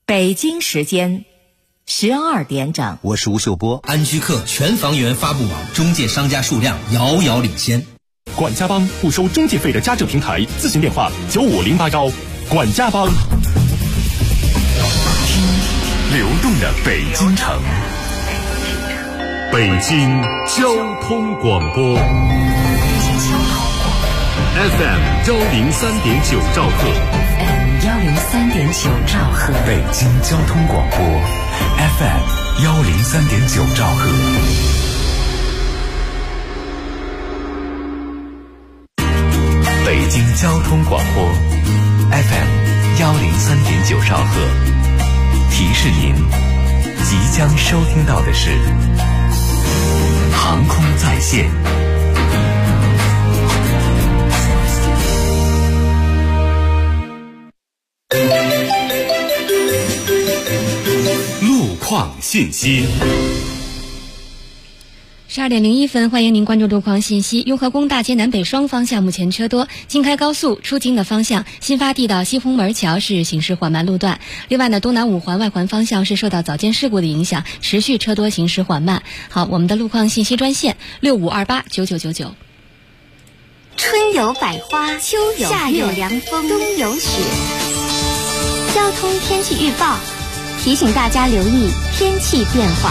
北京时间12点整。 我是吴秀波。 安居客全房源发布网，中介商家数量遥遥领先。 管家帮不收中介费的家政平台，咨询电话95081。管家帮， 流动的北京城，北京交通广播 FM 103.9兆赫 103.9兆赫， 北京交通广播 FM 103.9兆赫。北京交通广播 FM 103.9兆赫，提示您即将收听到的是航空在线。路况信息。 12点01分，欢迎您关注路况信息。雍和宫大街南北双方向目前车多，京开高速出京的方向新发地到西红门桥是行驶缓慢路段。另外呢，东南五环外环方向是受到早间事故的影响，持续车多，行驶缓慢。好，我们的路况信息专线65289999。 春有百花，秋有夏有凉风，冬有雪。交通天气预报提醒大家留意天气变化。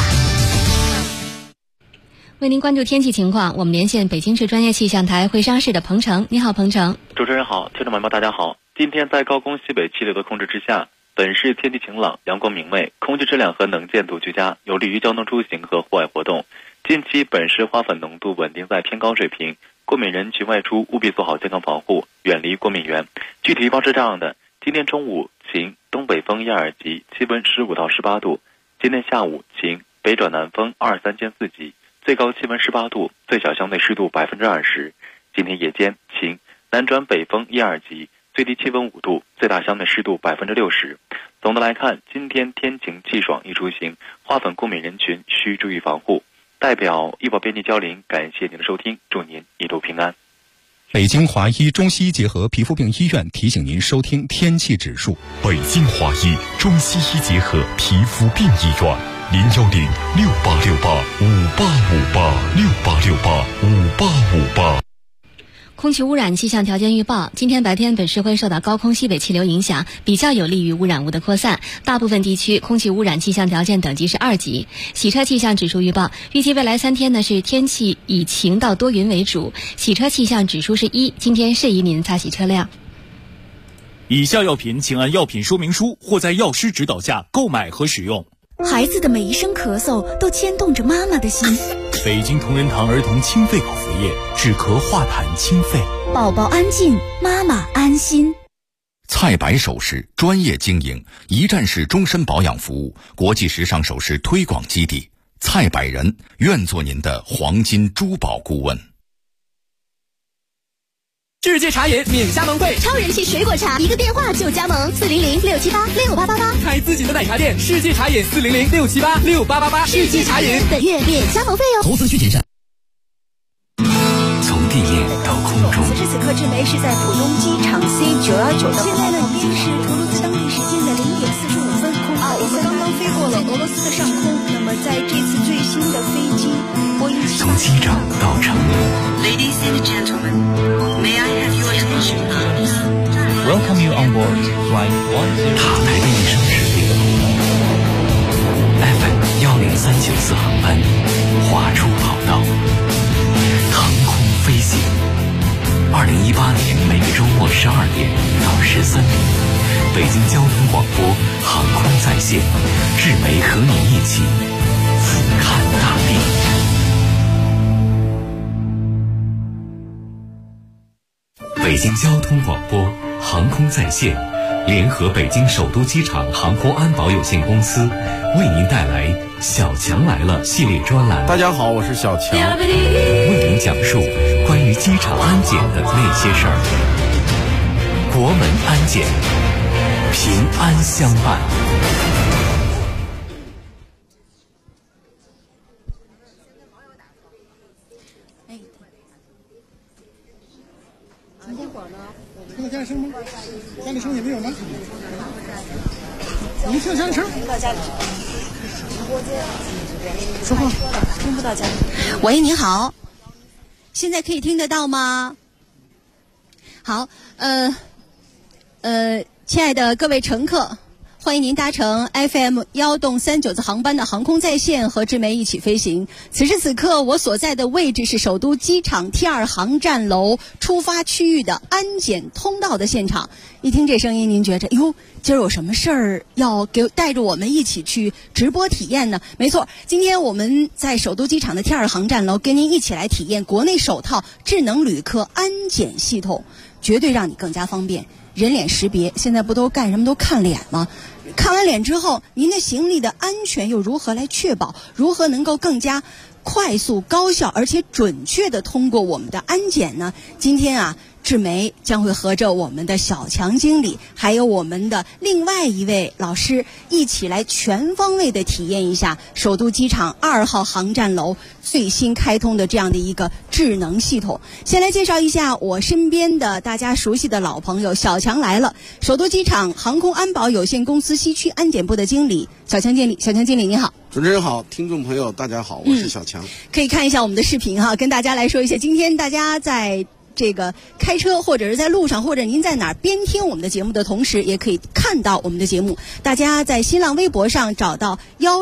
为您关注天气情况，我们连线北京市专业气象台会商室的彭程。你好，彭程。 主持人好，听众朋友们大家好。今天在高空西北气流的控制之下，本市天气晴朗，阳光明媚，空气质量和能见度居佳，有利于交通出行和户外活动。近期本市花粉浓度稳定在偏高水平，过敏人群外出务必做好健康防护，远离过敏源。具体预报是这样的：今天中午晴，东北风1、2级，气温15到18度；今天下午晴，北转南风2、3兼4级。最高气温18度，最小相对湿度20%。今天夜间晴，南转北风1、2级，最低气温5度，最大相对湿度60%。总的来看，今天天晴气爽易出行，花粉过敏人群需注意防护。代表医保编辑焦林感谢您的收听，祝您一路平安。 北京华医中西医结合皮肤病医院提醒您收听天气指数。 北京华医中西医结合皮肤病医院，0106868585858，6885858。 空气污染气象条件预报：今天白天本市会受到高空西北气流影响，比较有利于污染物的扩散，大部分地区空气污染气象条件等级是2级。洗车气象指数预报：预计未来3天呢是天气以晴到多云为主，洗车气象指数是1，今天适宜您擦洗车辆。 以下药品请按药品说明书或在药师指导下购买和使用。 孩子的每一声咳嗽都牵动着妈妈的心。 北京同仁堂儿童清肺口服液，止咳化痰清肺， 宝宝安静，妈妈安心。 菜百首饰专业经营，一站式终身保养服务，国际时尚首饰推广基地。菜百人愿做您的黄金珠宝顾问。 世界茶饮免加盟会， 超人气水果茶，一个电话就加盟，400-678-6888。 开自己的奶茶店，世界茶饮400-678-6888。世界茶饮本月免加盟费哦。 投资需谨慎。 从地面到空中， 此时此刻，志梅是在浦东机场 C919的。现在呢，已经是图卢兹当地时间的0点45分。我们刚刚飞过了俄罗斯的上空。那么在这次最新的飞机波音787， 从机长到乘务。 Ladies and gentlemen, may I have your attention, please? Welcome you on board Flight 10. 塔台的一声指令 ，FM 103.94航班划出跑道，腾空飞行。2018年每个周末12点到13点，北京交通广播航空在线，志梅和你一起俯瞰大地。北京交通广播航空在线联合北京首都机场航空安保有限公司为您带来小强来了系列专栏。 大家好，我是小强， 为您讲述关于机场安检的那些事儿。国门安检，平安相伴。 听得见声吗？家里声音没有吗？ 你听响声。 到家里直播间， 说话听不到家里。喂，你好，现在可以听得到吗？好，亲爱的各位乘客，欢迎您搭乘 FM1.39次航班的航空在线和智媒一起飞行。此时此刻，我所在的位置是首都机场 T2 航站楼出发区域的安检通道的现场。一听这声音，您觉着哟，今儿有什么事儿要带着我们一起去直播体验呢？没错，今天我们在首都机场的 T2 航站楼跟您一起来体验国内首套智能旅客安检系统，绝对让你更加方便。人脸识别，现在不都干什么都看脸吗？看完脸之后，您的行李的安全又如何来确保？如何能够更加快速、高效而且准确地通过我们的安检呢？今天啊，智媒将会和着我们的小强经理，还有我们的另外一位老师，一起来全方位地体验一下首都机场2号航站楼最新开通的这样的一个智能系统。先来介绍一下我身边的大家熟悉的老朋友，小强来了，首都机场航空安保有限公司西区安检部的经理小强经理。小强经理你好。 主持人好，听众朋友大家好，我是小强。 可以看一下我们的视频哈，跟大家来说一下，今天大家在这个开车或者是在路上，或者您在哪儿边听我们的节目的同时，也可以看到我们的节目。大家在新浪微博上找到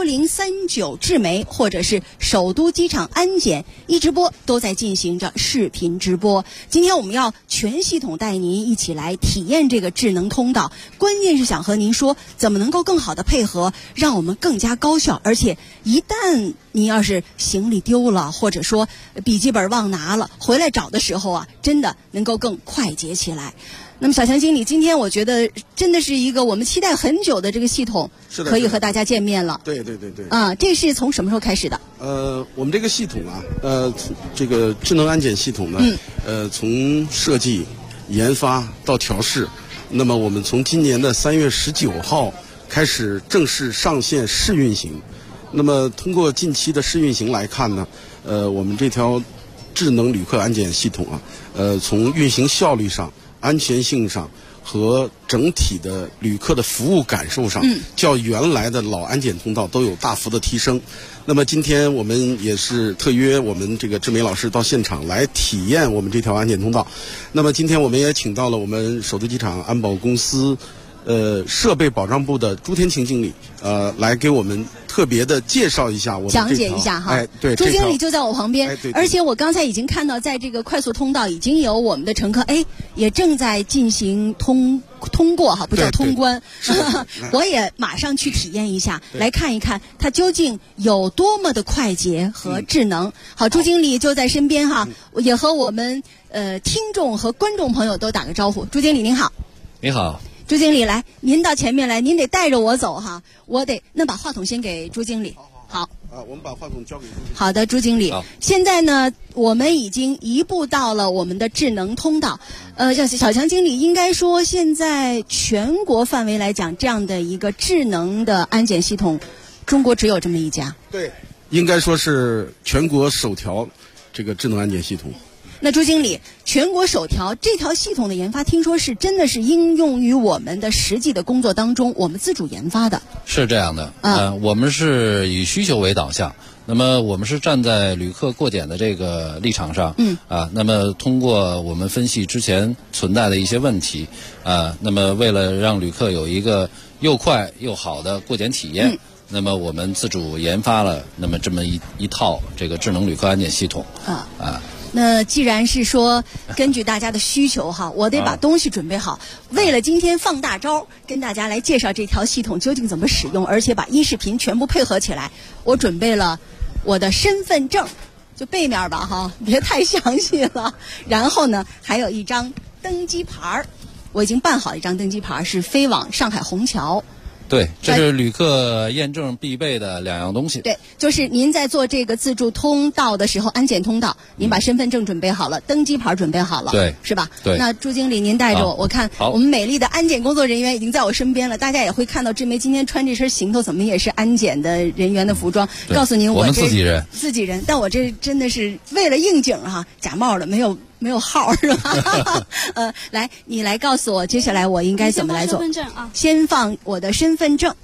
1039智媒或者是首都机场安检一直播，都在进行着视频直播。今天我们要全系统带您一起来体验这个智能通道，关键是想和您说怎么能够更好的配合，让我们更加高效，而且一旦您要是行李丢了，或者说笔记本忘拿了，回来找的时候啊，真的能够更快捷起来。那么小强经理，今天我觉得真的是一个我们期待很久的这个系统，可以和大家见面了。 对。 这是从什么时候开始的？ 我们这个系统啊，这个智能安检系统呢，从设计、研发到调试，那么我们从今年的3月19号开始正式上线试运行。那么通过近期的试运行来看呢，我们这条智能旅客安检系统啊，从运行效率上、安全性上和整体的旅客的服务感受上，较原来的老安检通道都有大幅的提升。那么今天我们也是特约我们这个智媒老师到现场来体验我们这条安检通道。那么今天我们也请到了我们首都机场安保公司设备保障部的朱天晴经理，来给我们特别的介绍一下我们这条， 讲解一下哈。 对， 朱经理就在我旁边， 对， 而且我刚才已经看到，在这个快速通道已经有我们的乘客，也正在进行通过哈，不叫通关。我也马上去体验一下，来看一看它究竟有多么的快捷和智能。好，朱经理就在身边哈，也和我们听众和观众朋友都打个招呼。朱经理您好。 你好。 朱经理来，您到前面来，您得带着我走哈，那把话筒先给朱经理。好， 我们把话筒交给朱经理。 好的，朱经理。现在呢，我们已经移步到了我们的智能通道。小强经理，应该说现在全国范围来讲，这样的一个智能的安检系统，中国只有这么一家。 对，应该说是全国首条这个智能安检系统。 那朱经理，全国首条这条系统的研发，听说是真的是应用于我们的实际的工作当中，我们自主研发的。 是这样的，我们是以需求为导向，那么我们是站在旅客过检的这个立场上，那么通过我们分析之前存在的一些问题，那么为了让旅客有一个又快又好的过检体验，那么我们自主研发了那么这么一套这个智能旅客安检系统。 那既然是说根据大家的需求哈，我得把东西准备好。为了今天放大招，跟大家来介绍这条系统究竟怎么使用，而且把音视频全部配合起来，我准备了我的身份证，就背面吧哈，别太详细了。然后呢，还有一张登机牌，我已经办好一张登机牌，是飞往上海虹桥。 对，这是旅客验证必备的2样东西。 对，就是您在做这个自助通道的时候，安检通道，您把身份证准备好了，登机牌准备好了， 对， 是吧？ 对。 那朱经理您带着我，我看我们美丽的安检工作人员已经在我身边了，大家也会看到智媒今天穿这身行头，怎么也是安检的人员的服装。告诉您， 我们自己人， 但我这真的是为了应景哈，假冒的，没有号是吧？来，你来告诉我，接下来我应该怎么来做？ 身份证啊， 先放我的身份证。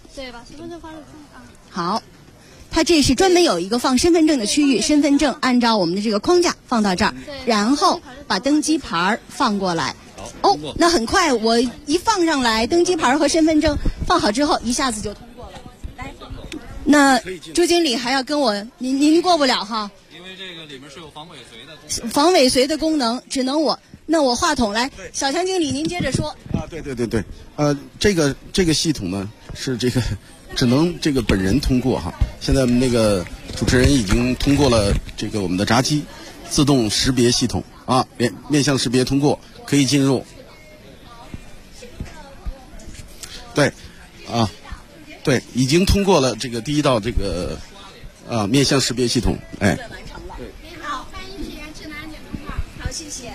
对，把身份证放在这啊。 好，它这是专门有一个放身份证的区域，身份证按照我们的这个框架放到这儿，然后把登机牌放过来。哦，那很快，我一放上来，登机牌和身份证放好之后，一下子就通过了。来，那朱经理还要跟我，您过不了哈， 因为这个里面是有防尾随的功能。 防尾随的功能只能我。那我话筒来，小强经理您接着说。 啊，对，这个系统呢是这个只能这个本人通过哈。现在那个主持人已经通过了这个我们的闸机自动识别系统啊，面向识别通过，可以进入。对，啊，对，已经通过了这个第一道这个面向识别系统，哎。 您好，欢迎体验智能安检通道。好，谢谢。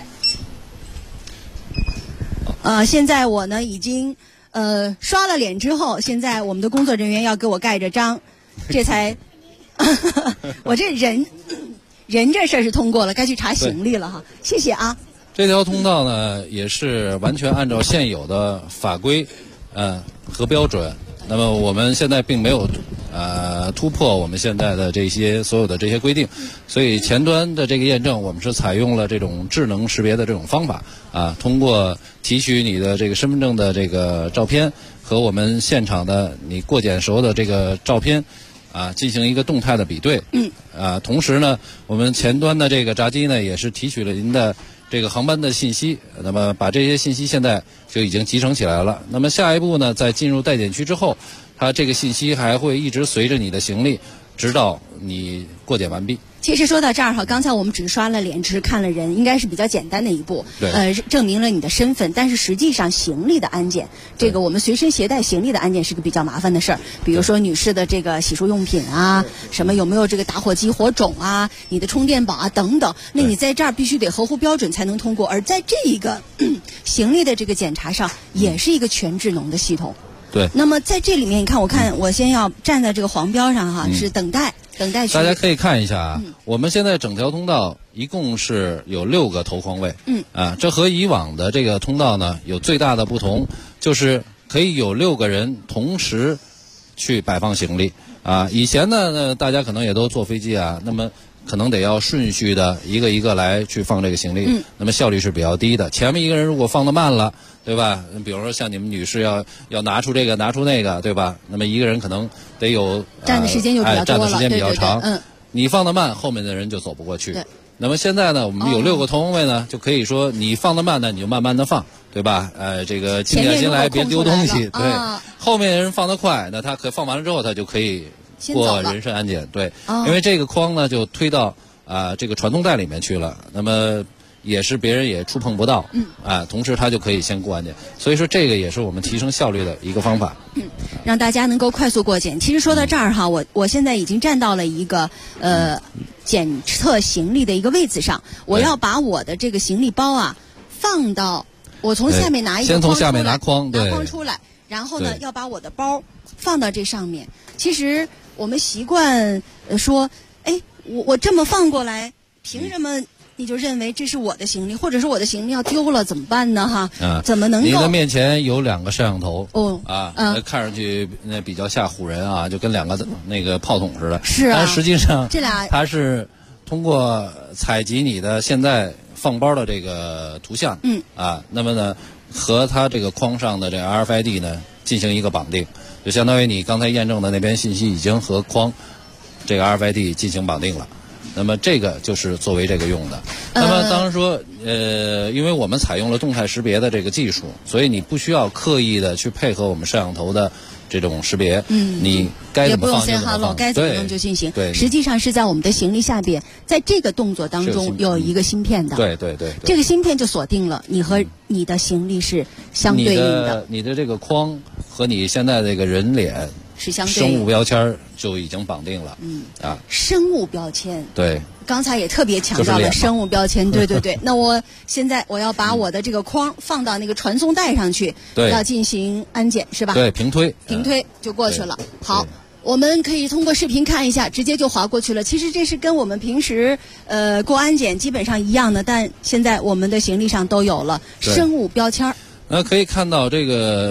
现在我呢已经刷了脸之后，现在我们的工作人员要给我盖着章，这才我这人这事儿是通过了，该去查行李了哈。谢谢啊。 这条通道呢也是完全按照现有的法规和标准，那么我们现在并没有突破我们现在的这些所有的这些规定，所以前端的这个验证我们是采用了这种智能识别的这种方法通过提取你的这个身份证的这个照片和我们现场的你过检时候的这个照片进行一个动态的比对。同时呢，我们前端的这个闸机呢也是提取了您的这个航班的信息，那么把这些信息现在就已经集成起来了。那么下一步呢，在进入待检区之后，它这个信息还会一直随着你的行李，直到你过检完毕。 其实说到这儿哈，刚才我们只是刷了脸，只是看了人，应该是比较简单的一步，证明了你的身份。但是实际上行李的安检，这个我们随身携带行李的安检是个比较麻烦的事儿。比如说女士的这个洗漱用品什么有没有这个打火机火种你的充电宝等等，那你在这儿必须得合乎标准才能通过。而在这一个行李的这个检查上，也是一个全智能的系统。 对。 那么在这里面，我看我先要站在这个黄标上哈，是等待区。 大家可以看一下我们现在整条通道一共是有6个投框位。这和以往的这个通道呢有最大的不同，就是可以有6个人同时去摆放行李以前呢大家可能也都坐飞机那么可能得要顺序的一个一个来去放这个行李，那么效率是比较低的。前面一个人如果放得慢了，对吧？比如说像你们女士要拿出这个拿出那个，对吧？那么一个人可能得有站的时间就比较多了， 站的时间比较长。 对， 你放得慢，后面的人就走不过去。那么现在呢，我们有6个投框位呢，就可以说你放得慢呢，你就慢慢的放，对吧？这个静下心来，别丢东西。对，后面的人放得快，那他放完了之后，他就可以过人身安检。对，因为这个框呢就推到这个传送带里面去了，那么也是别人也触碰不到，同时他就可以先过安检，所以说这个也是我们提升效率的一个方法， 让大家能够快速过检。其实说到这儿哈，我现在已经站到了一个检测行李的一个位置上，我要把我的这个行李包放到我从下面拿一个先从下面拿框出来，然后呢要把我的包放到这上面。其实我们习惯说，我这么放过来，凭什么你就认为这是我的行李，或者是我的行李要丢了怎么办呢？怎么能够？ 你的面前有2个摄像头，看上去那比较吓唬人就跟2个那个炮筒似的。 是但实际上这俩它是通过采集你的现在放包的这个图像，那么呢和它这个框上的这个 RFID 呢进行一个绑定，就相当于你刚才验证的那边信息已经和框这个 RFID 进行绑定了。那么这个就是作为这个用的。那么当然说，因为我们采用了动态识别的这个技术，所以你不需要刻意的去配合我们摄像头的这种识别，你该怎么放就怎么放， 该怎么用就进行。 对， 实际上是在我们的行李下边，在这个动作当中有一个芯片的。 对， 这个芯片就锁定了你和你的行李是相对应的。 你的这个框和你现在这个人脸是相对生物标签就已经绑定了。 生物标签。 对。 刚才也特别强调了生物标签，对。那我现在我要把我的这个框放到那个传送带上去，要进行安检是吧？ 对，平推就过去了。好，我们可以通过视频看一下，直接就划过去了。其实这是跟我们平时过安检基本上一样的，但现在我们的行李上都有了生物标签。 那可以看到这个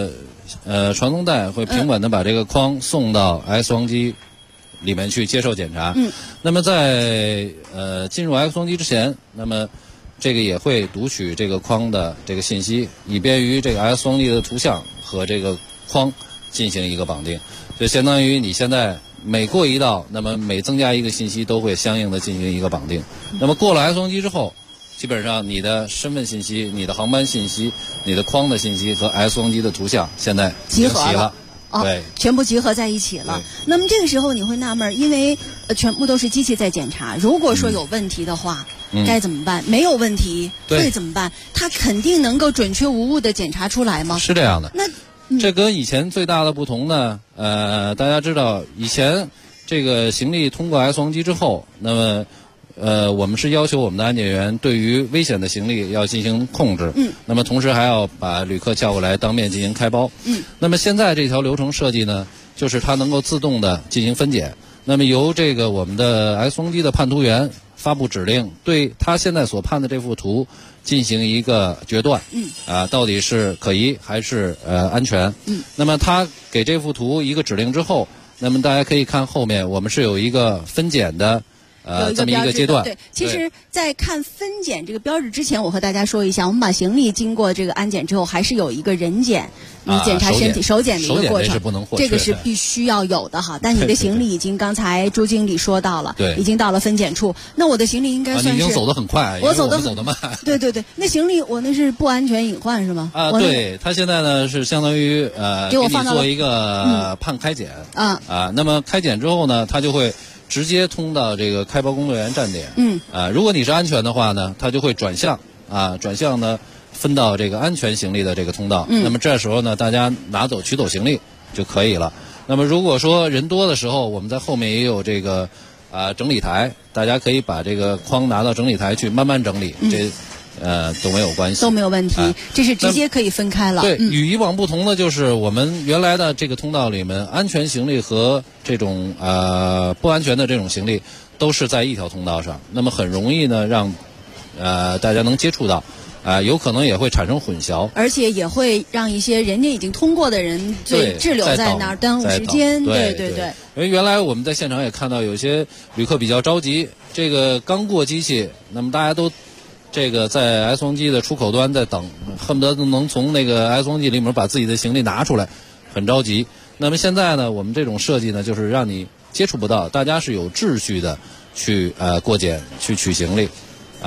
传送带会平稳的把这个框送到 X 光机里面去接受检查。那么在进入 X 光机之前，那么这个也会读取这个框的这个信息，以便于这个 X 光机的图像和这个框进行一个绑定。就相当于你现在每过一道，那么每增加一个信息都会相应的进行一个绑定。那么过了 X 光机之后，基本上你的身份信息、你的航班信息、你的框的信息和 X 光机的图像现在集合了。 对， 全部集合在一起了。那么这个时候你会纳闷，因为全部都是机器在检查，如果说有问题的话，该怎么办？没有问题会怎么办？它肯定能够准确无误的检查出来吗？ 是这样的。 那这跟以前最大的不同呢，大家知道以前这个行李通过 X 光机之后，那么我们是要求我们的安检员对于危险的行李要进行控制，那么同时还要把旅客叫过来当面进行开包，那么现在这条流程设计呢，就是它能够自动的进行分拣，那么由这个我们的 X 光机的判图员发布指令，对他现在所判的这幅图进行一个决断，到底是可疑还是安全，那么他给这幅图一个指令之后，那么大家可以看后面我们是有一个分拣的这么一个阶段。 对，其实在看分拣这个标志之前，我和大家说一下，我们把行李经过这个安检之后，还是有一个人检，你检查身体手检的一个过程，这个是必须要有的哈。但你的行李已经刚才朱经理说到了，已经到了分检处，那我的行李应该算是你已经走得很快， 我走得慢。 对对对，那行李我那是不安全隐患是吗？ 对，他现在呢是相当于给我放到做一个判开检那么开检之后呢，他就会直接通到这个开包工作人员站点。如果你是安全的话呢，它就会转向呢分到这个安全行李的这个通道。那么这时候呢，大家取走行李就可以了。那么如果说人多的时候，我们在后面也有这个整理台，大家可以把这个框拿到整理台去慢慢整理，都没有关系， 都没有问题，这是直接可以分开了。 对，与以往不同的就是我们原来的这个通道里面，安全行李和这种不安全的这种行李都是在一条通道上，那么很容易呢让大家能接触到。有可能也会产生混淆， 而且也会让一些人家已经通过的人滞留在那儿，耽误时间。对。 因为原来我们在现场也看到有些旅客比较着急，这个刚过机器，那么大家都这个在 X 光机的出口端在等，恨不得能从那个 X 光机里面把自己的行李拿出来，很着急。那么现在呢，我们这种设计呢，就是让你接触不到，大家是有秩序的去过检去取行李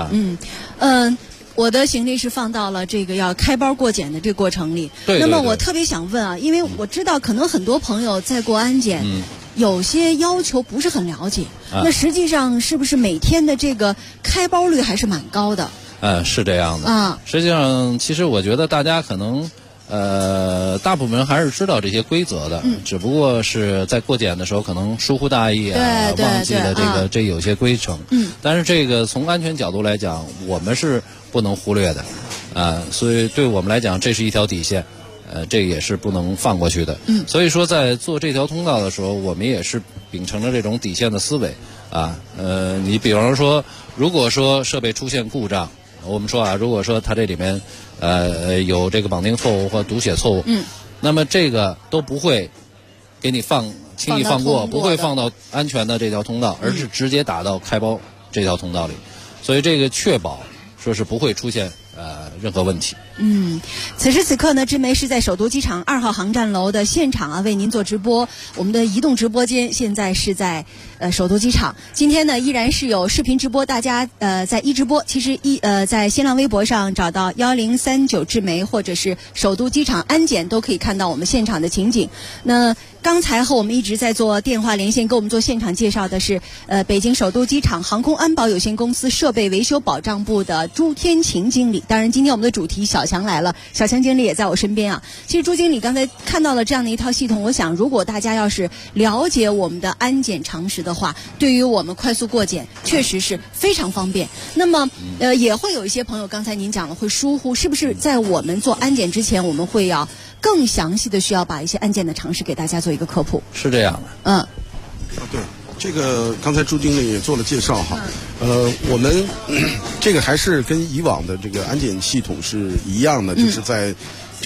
我的行李是放到了这个要开包过检的这个过程里。 对。 那么我特别想问因为我知道可能很多朋友在过安检，有些要求不是很了解。那实际上是不是每天的这个开包率还是蛮高的？ 是这样的。实际上，其实我觉得大家可能大部分人还是知道这些规则的，只不过是在过检的时候可能疏忽大意忘记了这有些规程。但是这个从安全角度来讲，我们是不能忽略的，所以对我们来讲，这是一条底线，这也是不能放过去的。所以说，在做这条通道的时候，我们也是秉承着这种底线的思维你比方说，如果说设备出现故障，我们说如果说它这里面有这个绑定错误或读写错误，那么这个都不会给你轻易放过，不会放到安全的这条通道，而是直接打到开包这条通道里，所以这个确保说是不会出现任何问题。 此时此刻呢，知媒是在首都机场2号航站楼的现场为您做直播。我们的移动直播间现在是在首都机场。今天呢，依然是有视频直播，大家在直播，其实在新浪微博上找到1039知媒或者是首都机场安检都可以看到我们现场的情景。那刚才和我们一直在做电话连线，给我们做现场介绍的是北京首都机场航空安保有限公司设备维修保障部的朱天晴经理。当然，今天我们的主题小强来了，小强经理也在我身边其实朱经理刚才看到了这样的一套系统，我想如果大家要是了解我们的安检常识的话，对于我们快速过检确实是非常方便。那么也会有一些朋友，刚才您讲了会疏忽，是不是在我们做安检之前，我们会要更详细的需要把一些安检的常识给大家做一个科普？ 是这样的。 对，这个刚才朱经理也做了介绍我们这个还是跟以往的这个安检系统是一样的，就是在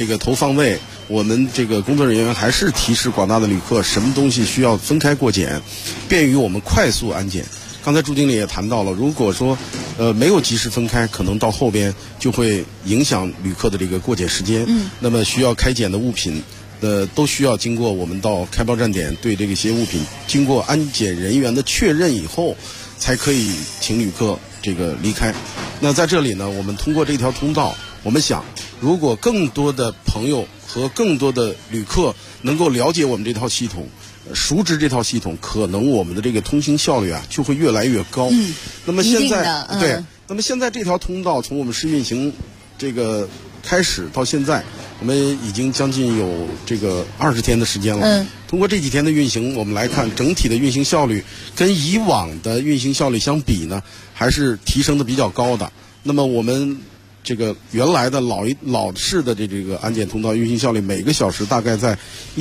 这个头放位，我们这个工作人员还是提示广大的旅客，什么东西需要分开过检，便于我们快速安检。刚才朱经理也谈到了，如果说没有及时分开，可能到后边就会影响旅客的这个过检时间。那么需要开检的物品都需要经过我们到开报站点对这些物品经过安检人员的确认以后，才可以请旅客这个离开。那在这里呢，我们通过这条通道，我们想，如果更多的朋友和更多的旅客能够了解我们这套系统，熟知这套系统，可能我们的这个通行效率啊就会越来越高。那么现在对，那么现在这条通道从我们试运行这个开始到现在，我们已经将近有这个20天的时间了。通过这几天的运行，我们来看整体的运行效率跟以往的运行效率相比呢，还是提升的比较高的。那么我们这个原来的老式的这个安检通道运行效率每个小时大概在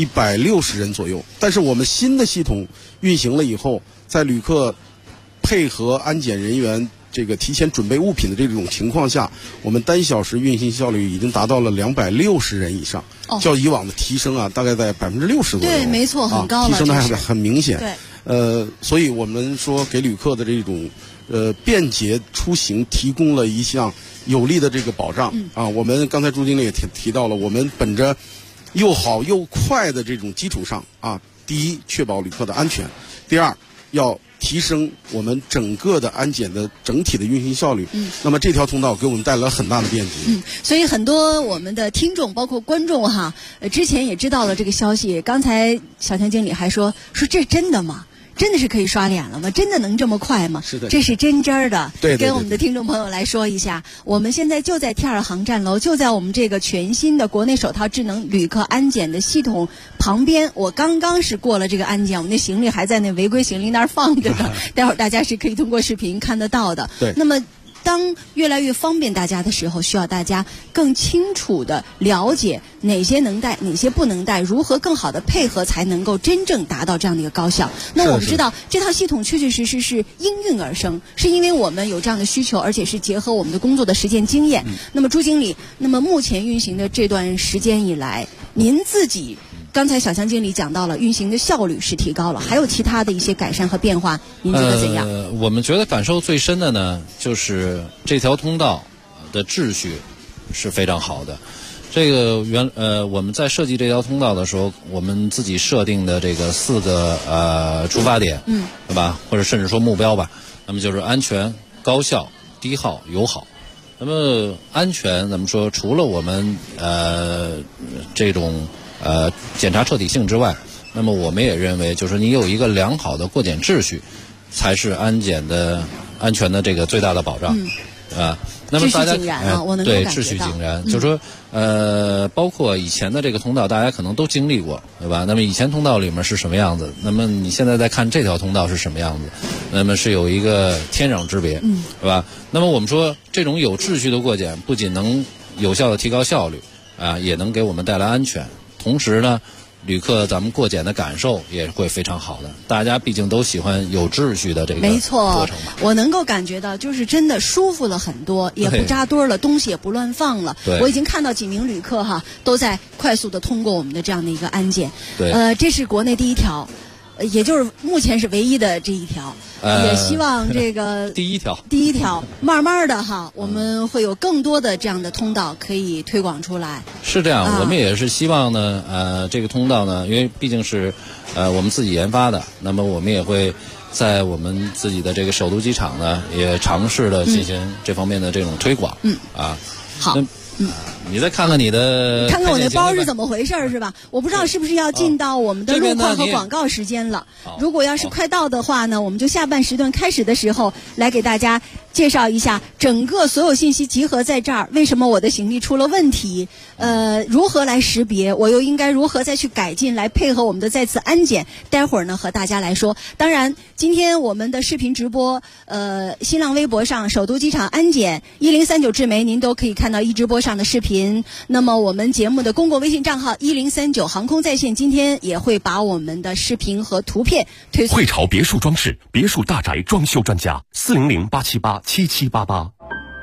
160人左右，但是我们新的系统运行了以后，在旅客配合安检人员这个提前准备物品的这种情况下，我们单小时运行效率已经达到了260人以上，较以往的提升啊，大概在60%左右。对， 没错，很高了， 提升的还很明显。 对， 所以我们说给旅客的这种便捷出行提供了一项有力的这个保障啊。我们刚才朱经理也提到了，我们本着又好又快的这种基础上啊，第一，确保旅客的安全；第二，要提升我们整个的安检的整体的运行效率。那么这条通道给我们带来了很大的便捷。 所以很多我们的听众包括观众哈，之前也知道了这个消息。刚才小强经理还说这真的吗？真的是可以刷脸了吗？真的能这么快吗？ 是的， 这是真真儿的。 对， 跟我们的听众朋友来说一下，我们现在就在T2航站楼，就在我们这个全新的国内首套智能旅客安检的系统旁边。我刚刚是过了这个安检，我们的行李还在那违规行李那儿放着呢。待会儿大家是可以通过视频看得到的。 对， 那么当越来越方便大家的时候，需要大家更清楚地了解哪些能带，哪些不能带，如何更好地配合，才能够真正达到这样的一个高效。那我们知道这套系统确确实实是应运而生，是因为我们有这样的需求，而且是结合我们的工作的实践经验。那么朱经理，那么目前运行的这段时间以来，您自己刚才小强经理讲到了运行的效率是提高了，还有其他的一些改善和变化，您觉得怎样？ 我们觉得感受最深的呢，就是这条通道的秩序是非常好的。这个我们在设计这条通道的时候，我们自己设定的这个4个出发点，对吧？或者甚至说目标吧。那么就是安全、高效、低耗、友好。那么安全，咱们说除了我们这种检查彻底性之外，那么我们也认为，就是你有一个良好的过检秩序，才是安检的安全的这个最大的保障。那么大家秩序井然啊，我能够对感觉到秩序井然，就是说包括以前的这个通道，大家可能都经历过，对吧？那么以前通道里面是什么样子？那么你现在再看这条通道是什么样子？那么是有一个天壤之别，对吧？那么我们说这种有秩序的过检，不仅能有效的提高效率啊，也能给我们带来安全。同时呢，旅客咱们过检的感受也会非常好的。大家毕竟都喜欢有秩序的这个过程嘛。 没错，我能够感觉到，就是真的舒服了很多，也不扎堆了，东西也不乱放了。我已经看到几名旅客哈都在快速的通过我们的这样的一个安检。这是国内第一条。也就是目前是唯一的这一条，也希望这个第一条慢慢的哈，我们会有更多的这样的通道可以推广出来。 是这样，我们也是希望呢，这个通道呢，因为毕竟是我们自己研发的，那么我们也会在我们自己的这个首都机场呢，也尝试的进行这方面的这种推广。 好。 你再看看你的， 看看我那包是怎么回事是吧？我不知道是不是要进到我们的路况和广告时间了。如果要是快到的话呢，我们就下半时段开始的时候来给大家介绍一下整个所有信息集合在这儿。为什么我的行李出了问题？如何来识别？我又应该如何再去改进，来配合我们的再次安检？待会儿呢和大家来说。当然，今天我们的视频直播，新浪微博上首都机场安检1039智媒，您都可以看到一直播上的视频。那么我们节目的公共微信账号1039航空在线，今天也会把我们的视频和图片推送。 汇潮别墅装饰别墅大宅装修专家，400-878-7788。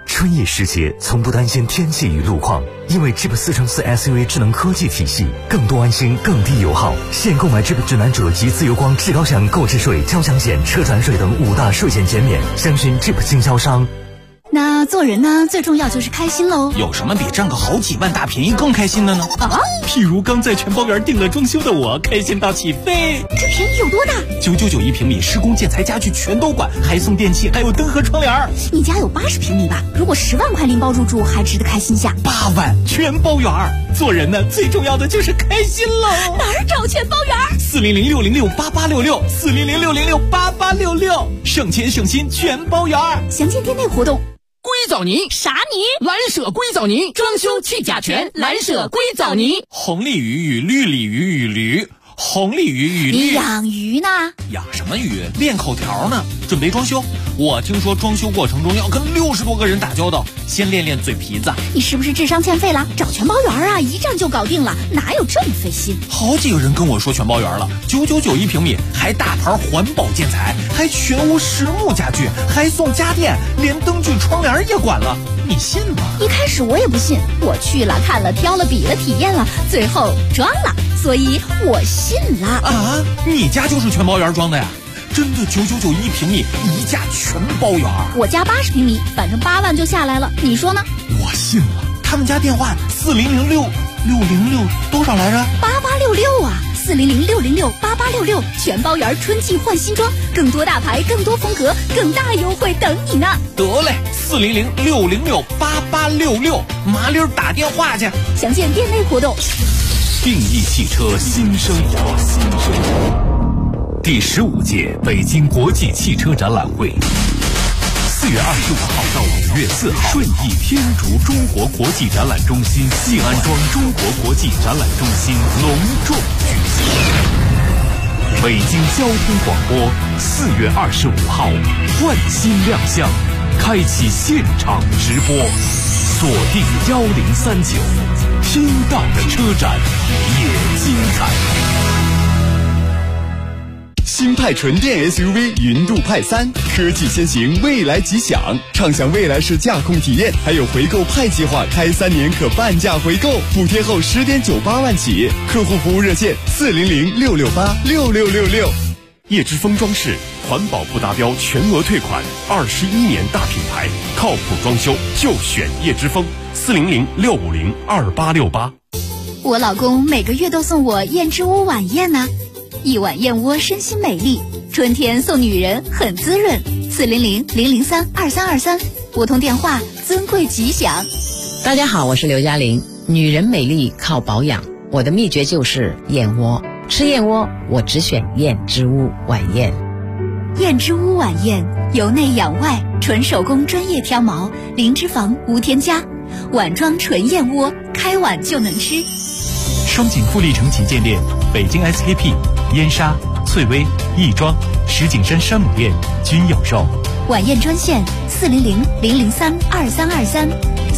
春意时节从不担心天气与路况，因为 Jeep 4乘4 SUV 智能科技体系，更多安心，更低油耗。现购买 Jeep 指南者及自由光至高享购置税、交强险、车船税等5大税前减免，详询 Jeep 经销商。 那做人呢，最重要就是开心喽。 有什么比占个好几万大便宜更开心的呢？譬如刚在全包园订了装修的我，开心到起飞。 这便宜有多大 ？999一平米，施工建材家具全都管，还送电器，还有灯和窗帘。 你家有80平米吧？如果10万块拎包入住，还值得开心下。 8万全包园。做人呢，最重要的就是开心喽。 哪儿找全包园 ？400-606-8866，400-606-8866，省钱省心全包园。 详见店内活动。 硅藻泥啥泥？ 蓝舍硅藻泥，装修去甲醛，蓝舍硅藻泥。 红鲤鱼与绿鲤鱼与驴，红鲤鱼与绿。 你养鱼呢？ 养什么鱼？练口条呢。准备装修，我听说装修过程中要跟60多个人打交道，先练练嘴皮子。 你是不是智商欠费了？找全包园啊，一站就搞定了，哪有这么费心？ 好几个人跟我说全包园了，999一平米，还大牌环保建材，还全屋实木家具，还送家电，连灯具窗帘也管了，你信吗？ 一开始我也不信，我去了看了挑了比了体验了，最后装了，所以我信了。 啊，你家就是全包园装的呀？真的999一平米，一价全包园。 我家80平米，反正8万就下来了，你说呢？ 我信了。他们家电话4006多少来着 ？8866啊，4006068866，全包园春季换新装，更多大牌，更多风格，更大优惠等你呢。 得嘞，4006068866，麻溜打电话去。 详见店内活动。 定义汽车新生活。第15届北京国际汽车展览会，4月25号到5月4号，顺义天竺中国国际展览中心西安庄中国国际展览中心隆重举行。北京交通广播4月25号换新亮相，开启现场直播，锁定1039，听到的车展也精彩。 新派纯电 SUV 云度派3，科技先行，未来吉祥，畅享未来式驾控体验，还有回购派计划，开3年可半价回购，补贴后10.98万起，客户服务热线400-668-6666。 叶之峰装饰，环保不达标全额退款，21年大品牌，靠谱装修就选叶之峰，400-650-2868。 我老公每个月都送我燕之屋晚宴呢。一碗燕窝身心美丽，春天送女人很滋润。400-003-2323，拨通电话，尊贵吉祥。 大家好，我是刘嘉玲。女人美丽靠保养，我的秘诀就是燕窝。吃燕窝，我只选燕之屋晚宴。 燕之屋晚宴，由内养外，纯手工专业挑毛，零脂肪无添加，碗装纯燕窝，开碗就能吃。 双井富力城旗舰店、北京 SKP、燕莎、翠微、亦庄、石景山山姆店均有售。 晚宴专线400-003-2323，400-003-2323。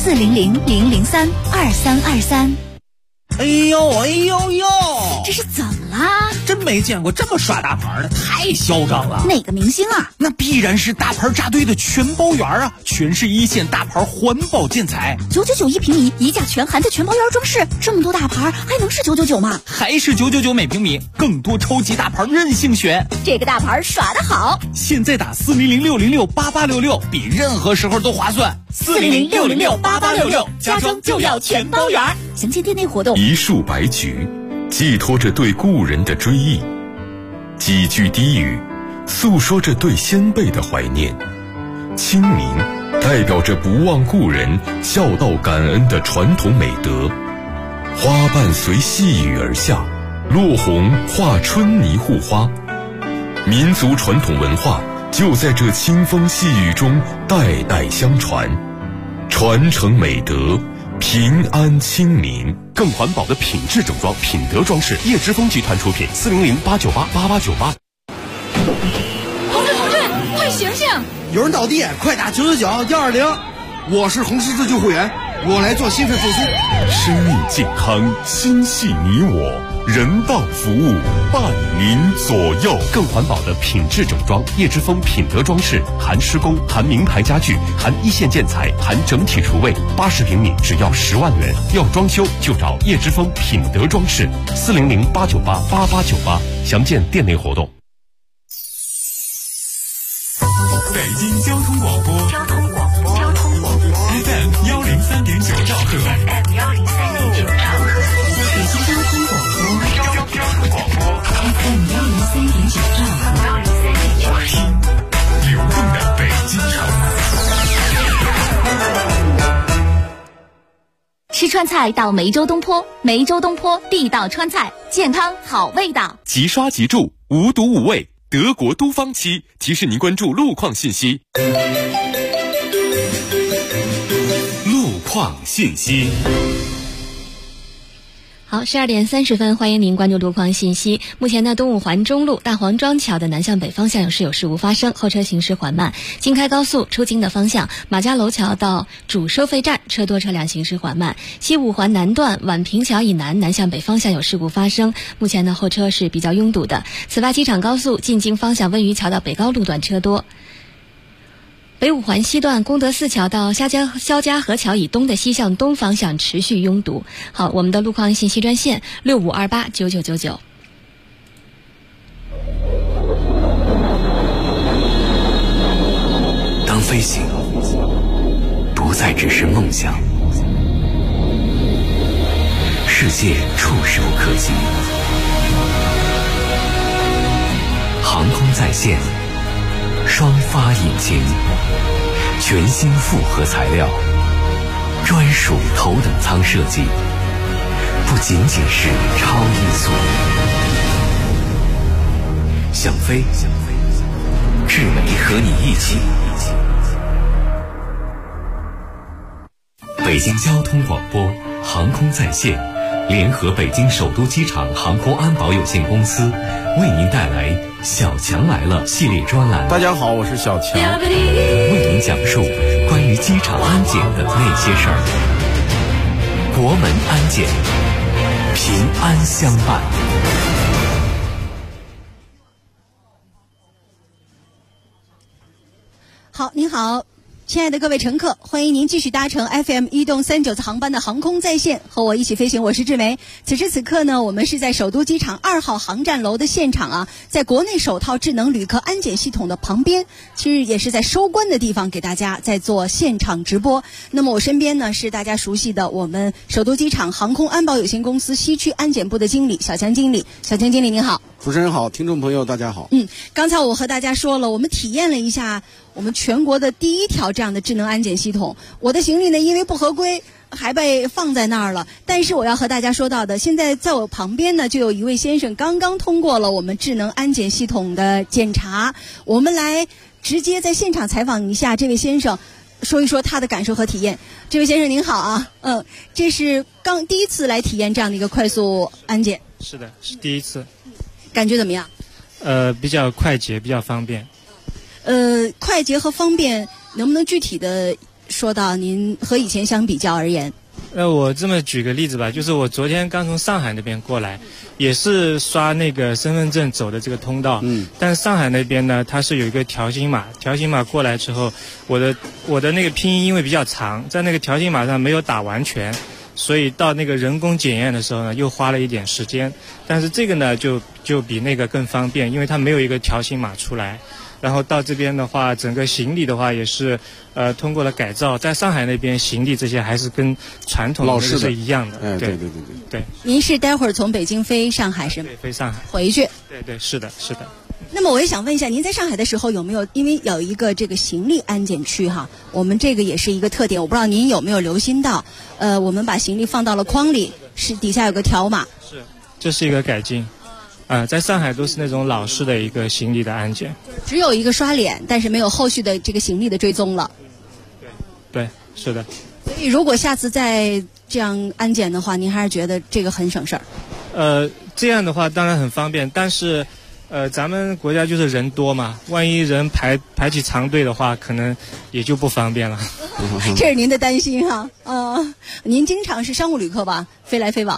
哎呦哎呦呦， 这是怎么啦？ 真没见过这么耍大牌的，太嚣张了。 哪个明星啊？ 那必然是大牌扎堆的全包园啊，全是1线大牌环保建材 ，999一平米，一价全含的全包园装饰，这么多大牌还能是999吗？ 还是999每平米，更多超级大牌任性选。 这个大牌耍得好， 现在打400-606-8866，比任何时候都划算。 400-606-8866，家装就要全包园。详见店内活动。 一束白菊，寄托着对故人的追忆；几句低语，诉说着对先辈的怀念。清明代表着不忘故人、孝道感恩的传统美德。花瓣随细雨而下，落红化春泥护花。民族传统文化就在这清风细雨中代代相传，传承美德，平安清明。 更环保的品质整装，品德装饰，叶之峰集团出品，400-898-8898。 同志，快醒醒！ 有人倒地，快打999-120。我是红十字救护员，我来做心肺复苏。 生命健康，心系你我， 人道服务，伴您左右。 更环保的品质整装，叶之峰品德装饰，含施工，含名牌家具，含一线建材，含整体厨卫，80平米只要10万元。要装修就找叶之峰品德装饰，400-898-8898，详见店内活动。 北京交通广播，FM 103.9兆赫，北京交通广播，FM 103.9兆赫，听流动的北京城。 吃川菜到梅州东坡，梅州东坡地道川菜，健康好味道。 即刷即住，无毒无味。德国都方期提示您关注路况信息。路况信息。 好，12点30分，欢迎您关注路况信息。目前呢，东五环中路大黄庄桥的南向北方向有事故发生，后车行驶缓慢。京开高速出京的方向，马家楼桥到主收费站车多，车辆行驶缓慢。西五环南段宛平桥以南南向北方向有事故发生，目前呢后车是比较拥堵的。此外，机场高速进京方向温榆桥到北高路段车多。北五环西段功德寺桥到肖家河桥以东的西向东方向持续拥堵。好，我们的路况信息专线65289999。 当飞行不再只是梦想，世界触手可及，航空在线，双发引擎，全新复合材料，专属头等舱设计，不仅仅是超音速。想飞，智美和你一起。北京交通广播航空在线联合北京首都机场航空安保有限公司为您带来小强来了系列专栏。 大家好，我是小强， 为您讲述关于机场安检的那些事儿。国门安检，平安相伴。 好，您好，亲爱的各位乘客，欢迎您继续搭乘 FM 1动39次航班的航空在线，和我一起飞行。我是志梅。此时此刻呢，我们是在首都机场2号航站楼的现场啊，在国内首套智能旅客安检系统的旁边，其实也是在收官的地方，给大家在做现场直播。那么我身边呢是大家熟悉的我们首都机场航空安保有限公司西区安检部的经理小强经理。小强经理您好。 主持人好，听众朋友大家好。 刚才我和大家说了，我们体验了一下我们全国的第一条这样的智能安检系统。我的行李呢，因为不合规，还被放在那儿了。但是我要和大家说到的，现在在我旁边呢，就有一位先生刚刚通过了我们智能安检系统的检查。我们来直接在现场采访一下这位先生，说一说他的感受和体验。这位先生您好啊，这是第一次来体验这样的一个快速安检。 是的，是第一次。 感觉怎么样？ 比较快捷，比较方便。 快捷和方便，能不能具体的说到您和以前相比较而言？ 我这么举个例子吧，就是我昨天刚从上海那边过来，也是刷那个身份证走的这个通道。但是上海那边呢，它是有一个条形码，条形码过来之后，我的那个拼音因为比较长，在那个条形码上没有打完全。所以到那个人工检验的时候呢，又花了一点时间。但是这个呢，就比那个更方便，因为它没有一个条形码出来。然后到这边的话，整个行李的话也是通过了改造。在上海那边行李这些还是跟传统的那个是一样的。对。 您是待会儿从北京飞上海是吗？ 对，飞上海回去。 对，是的。 那么我也想问一下，您在上海的时候有没有，因为有一个这个行李安检区哈，我们这个也是一个特点，我不知道您有没有留心到，我们把行李放到了筐里，是底下有个条码。 是，这是一个改进。在上海都是那种老式的一个行李的安检， 只有一个刷脸，但是没有后续的这个行李的追踪了。 对，是的。 所以如果下次再这样安检的话，您还是觉得这个很省事儿？ 这样的话当然很方便，但是咱们国家就是人多嘛，万一人排起长队的话，可能也就不方便了。 这是您的担心哈。您经常是商务旅客吧？飞来飞往。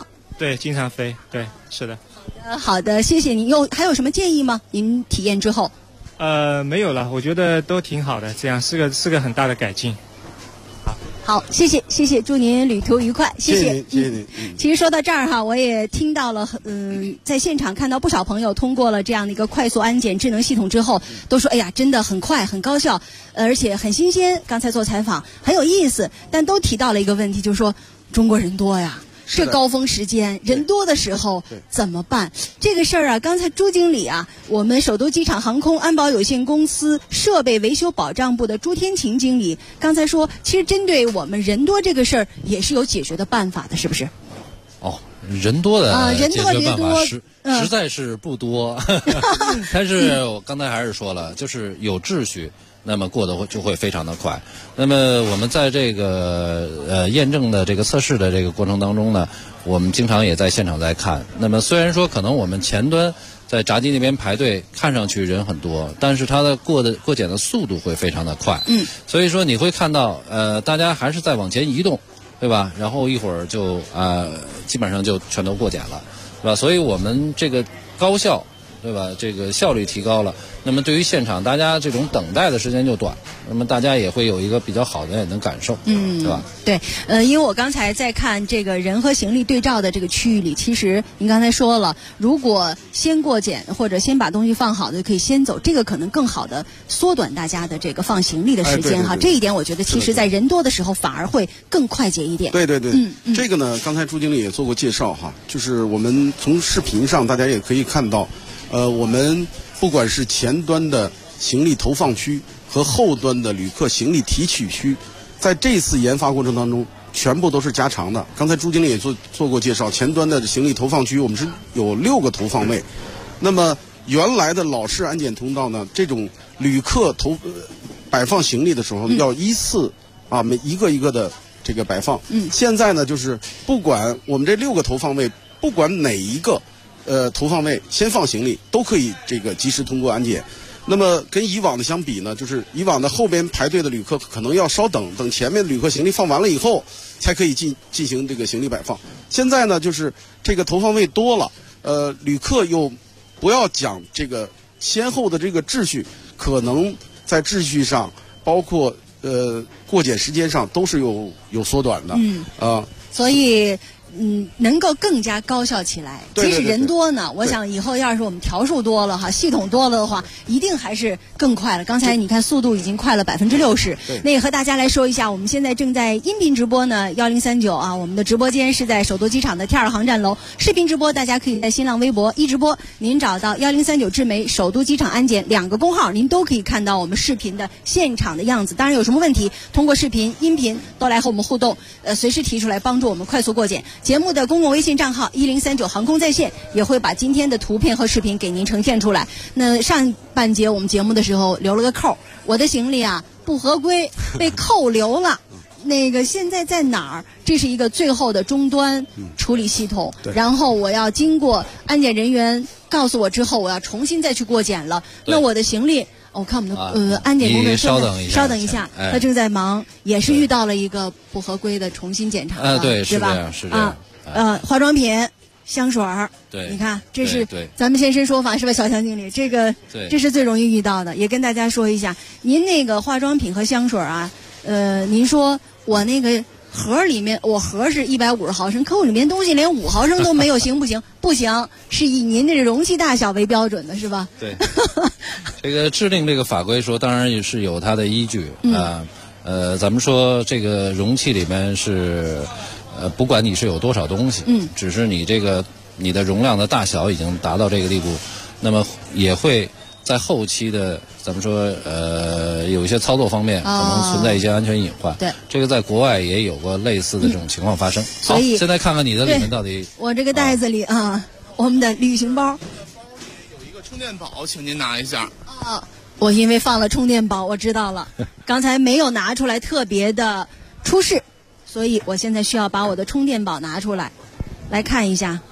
对，经常飞，对，是的。 好的，谢谢您。还有什么建议吗？您体验之后？ 没有了，我觉得都挺好的，这样是个很大的改进。 好，谢谢，祝您旅途愉快，谢谢您。 其实说到这儿哈，我也听到了，在现场看到不少朋友通过了这样的一个快速安检智能系统之后，都说哎呀，真的很快，很高效，而且很新鲜。刚才做采访很有意思，但都提到了一个问题，就是说中国人多呀。这高峰时间人多的时候怎么办？这个事儿啊，刚才朱经理啊，我们首都机场航空安保有限公司设备维修保障部的朱天琴经理刚才说，其实针对我们人多这个事儿也是有解决的办法的，是不是？ 哦，人多的解决办法实在是不多，但是我刚才还是说了，就是有秩序。那么过得就会非常的快。那么我们在这个验证的这个测试的这个过程当中呢，我们经常也在现场在看。那么虽然说可能我们前端在闸机那边排队看上去人很多，但是它的过检的速度会非常的快。所以说你会看到大家还是在往前移动，对吧？然后一会儿就基本上就全都过检了，对吧？所以我们这个高效，对吧？这个效率提高了，那么对于现场大家这种等待的时间就短，那么大家也会有一个比较好的也能感受，对吧？ 对，因为我刚才在看这个人和行李对照的这个区域里，其实您刚才说了，如果先过检或者先把东西放好的，可以先走，这个可能更好的缩短大家的这个放行李的时间哈。这一点我觉得其实在人多的时候反而会更快捷一点。 对，这个呢，刚才朱经理也做过介绍哈，就是我们从视频上大家也可以看到。我们不管是前端的行李投放区和后端的旅客行李提取区，在这次研发过程当中，全部都是加长的。刚才朱经理也做过介绍，前端的行李投放区我们是有6个投放位。那么原来的老式安检通道呢，这种旅客摆放行李的时候要依次每一个一个的这个摆放。现在呢，就是不管我们这6个投放位，不管哪一个。投放位先放行李都可以这个及时通过安检。那么跟以往的相比呢，就是以往的后边排队的旅客可能要稍等前面的旅客行李放完了以后才可以进行这个行李摆放。现在呢，就是这个投放位多了，旅客又不要讲这个先后的这个秩序，可能在秩序上包括过检时间上都是有缩短的。 所以。能够更加高效起来。即使人多呢，我想以后要是我们条数多了哈，系统多了的话，一定还是更快了。刚才你看速度已经快了60%。那也和大家来说一下，我们现在正在音频直播呢，1039啊，我们的直播间是在首都机场的T2航站楼。视频直播大家可以在新浪微博一直播，您找到1039智媒首都机场安检2个公号，您都可以看到我们视频的现场的样子。当然有什么问题，通过视频、音频都来和我们互动，随时提出来帮助我们快速过检。节目的公共微信账号1039航空在线也会把今天的图片和视频给您呈现出来。那上半节我们节目的时候留了个扣，我的行李啊不合规被扣留了。那个现在在哪儿？这是一个最后的终端处理系统，然后我要经过安检人员告诉我之后，我要重新再去过检了。那我的行李。我看我们的安检工作人员稍等一下，他正在忙，也是遇到了一个不合规的重新检查， 对， 是吧？ 是这样。 化妆品、香水儿， 对， 你看这是咱们现身说法是吧，小强经理？这是最容易遇到的，也跟大家说一下，您那个化妆品和香水啊，您说我那个。盒里面我盒是150毫升，可我里面东西连5毫升都没有，行不行？不行，是以您的容器大小为标准的，是吧？ 对，这个制定这个法规说，当然也是有它的依据啊。咱们说这个容器里面是，不管你是有多少东西，只是你的容量的大小已经达到这个地步，那么也会在后期的。咱们说，有一些操作方面可能存在一些安全隐患。 对， 这个在国外也有过类似的这种情况发生。 所以现在看看你的里面到底。 我这个袋子里我们的旅行包有一个充电宝，请您拿一下。 我因为放了充电宝，我知道了，刚才没有拿出来特别的出示，所以我现在需要把我的充电宝拿出来看一下。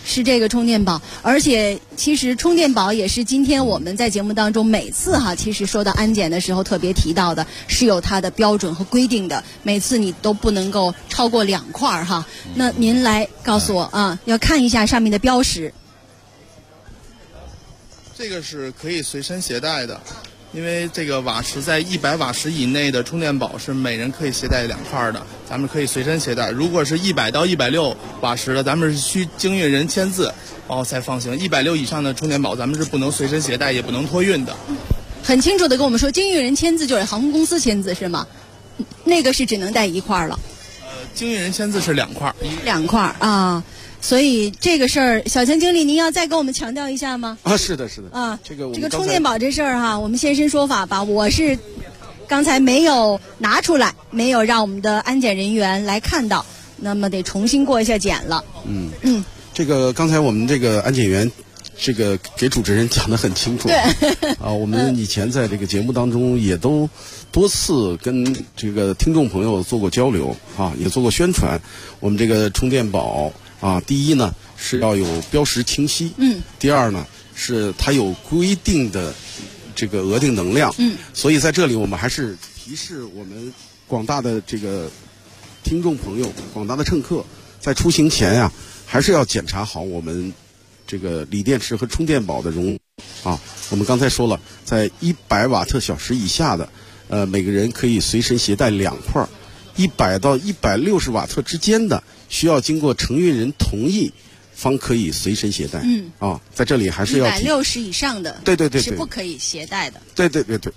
是这个充电宝，而且其实充电宝也是今天我们在节目当中每次其实说到安检的时候特别提到的，是有它的标准和规定的，每次你都不能够超过2块哈。那您来告诉我啊，要看一下上面的标识。 这个是可以随身携带的，因为这个瓦时在100瓦时以内的充电宝是每人可以携带2块的，咱们可以随身携带。如果是100到160瓦时的，咱们是需经运人签字才放行。160以上的充电宝咱们是不能随身携带，也不能托运的。 很清楚的跟我们说，经运人签字就是航空公司签字是吗？那个是只能带1块了。 经运人签字是2块 ，2块啊。所以这个事儿，小强经理，您要再跟我们强调一下吗？ 是的，是的。 啊，这个充电宝这事儿我们现身说法吧。我是刚才没有拿出来，没有让我们的安检人员来看到，那么得重新过一下检了。 这个刚才我们这个安检员，这个给主持人讲得很清楚。 对。 我们以前在这个节目当中也都多次跟这个听众朋友做过交流也做过宣传。我们这个充电宝。第一呢是要有标识清晰，第二呢是它有规定的这个额定能量，所以在这里我们还是提示我们广大的这个听众朋友、广大的乘客，在出行前还是要检查好我们这个锂电池和充电宝的容我们刚才说了，在100瓦特小时以下的，每个人可以随身携带2块，100到160瓦特之间的。需要经过承运人同意，方可以随身携带。在这里还是要 160以上的， 对，是不可以携带的。 对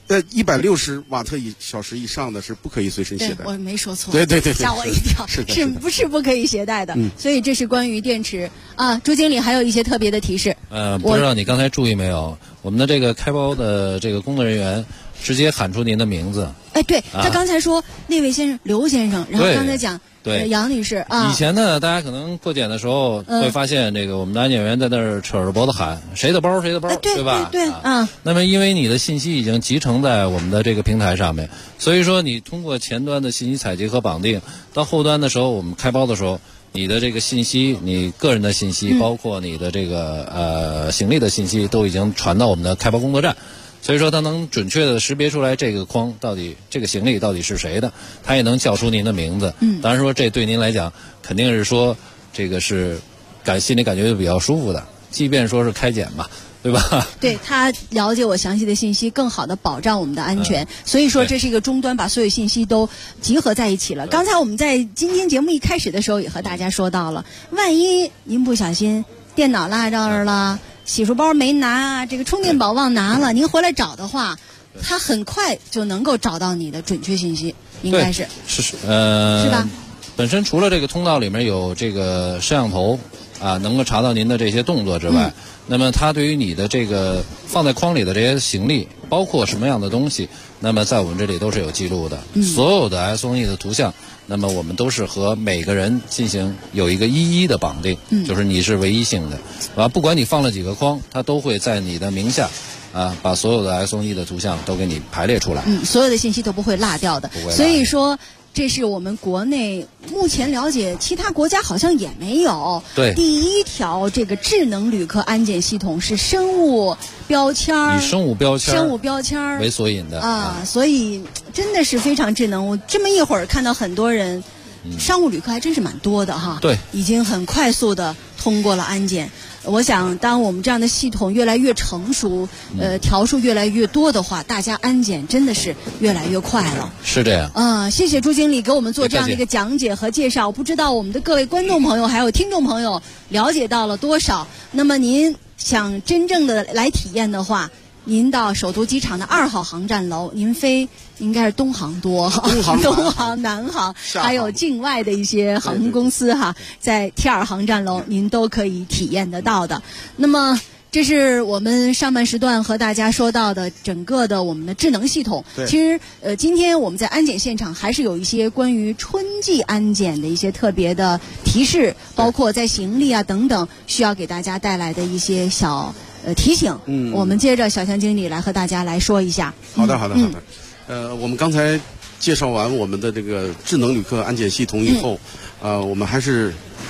，160瓦特小时以上的是不可以随身携带。 我没说错。 对， 吓我一跳，是不是不可以携带的？所以这是关于电池朱经理还有一些特别的提示。 不知道你刚才注意没有，我们的这个开包的这个工作人员直接喊出您的名字。 对，他刚才说那位先生刘先生，然后刚才讲。对，杨女士以前呢，大家可能过检的时候会发现，这个我们的安检员在那儿扯着脖子喊谁的包谁的包，对吧？ 对， 那么因为你的信息已经集成在我们的这个平台上面，所以说你通过前端的信息采集和绑定，到后端的时候，我们开包的时候，你的这个信息，你个人的信息，包括你的这个行李的信息，都已经传到我们的开包工作站。所以说它能准确的识别出来这个筐到底这个行李到底是谁的，它也能叫出您的名字。当然说这对您来讲肯定是说这个是心里感觉比较舒服的，即便说是开检嘛，对吧？ 对，他了解我详细的信息，更好的保障我们的安全。所以说这是一个终端把所有信息都集合在一起了。刚才我们在今天节目一开始的时候也和大家说到了，万一您不小心电脑落这儿了，洗漱包没拿，这个充电宝忘拿了，您回来找的话，它很快就能够找到你的准确信息，应该是是吧？ 本身除了这个通道里面有这个摄像头能够查到您的这些动作之外，那么它对于你的这个放在筐里的这些行李，包括什么样的东西，那么在我们这里都是有记录的。所有的 SOE 的图像，那么我们都是和每个人进行有一个一一的绑定，就是你是唯一性的不管你放了几个筐，它都会在你的名下把所有的 SOE 的图像都给你排列出来。 所有的信息都不会落掉的。所以说这是我们国内目前了解，其他国家好像也没有。 对， 第一条这个智能旅客安检系统是生物标签， 以生物标签为索引的所以真的是非常智能。我这么一会儿看到很多人，商务旅客还真是蛮多的哈。 对， 已经很快速的通过了安检。我想，当我们这样的系统越来越成熟，条数越来越多的话，大家安检真的是越来越快了。 是这样。 谢谢朱经理给我们做这样的一个讲解和介绍。不知道我们的各位观众朋友还有听众朋友了解到了多少？那么您想真正的来体验的话，您到首都机场的2号航站楼，您飞应该是东航多，东航、南航，还有境外的一些航空公司在 T2 航站楼您都可以体验得到的。那么这是我们上半时段和大家说到的整个的我们的智能系统。其实今天我们在安检现场还是有一些关于春季安检的一些特别的提示，包括在行李等等需要给大家带来的一些小提醒。我们接着小强经理来和大家来说一下。 好的。我们刚才介绍完我们的这个智能旅客安检系统以后，我们还是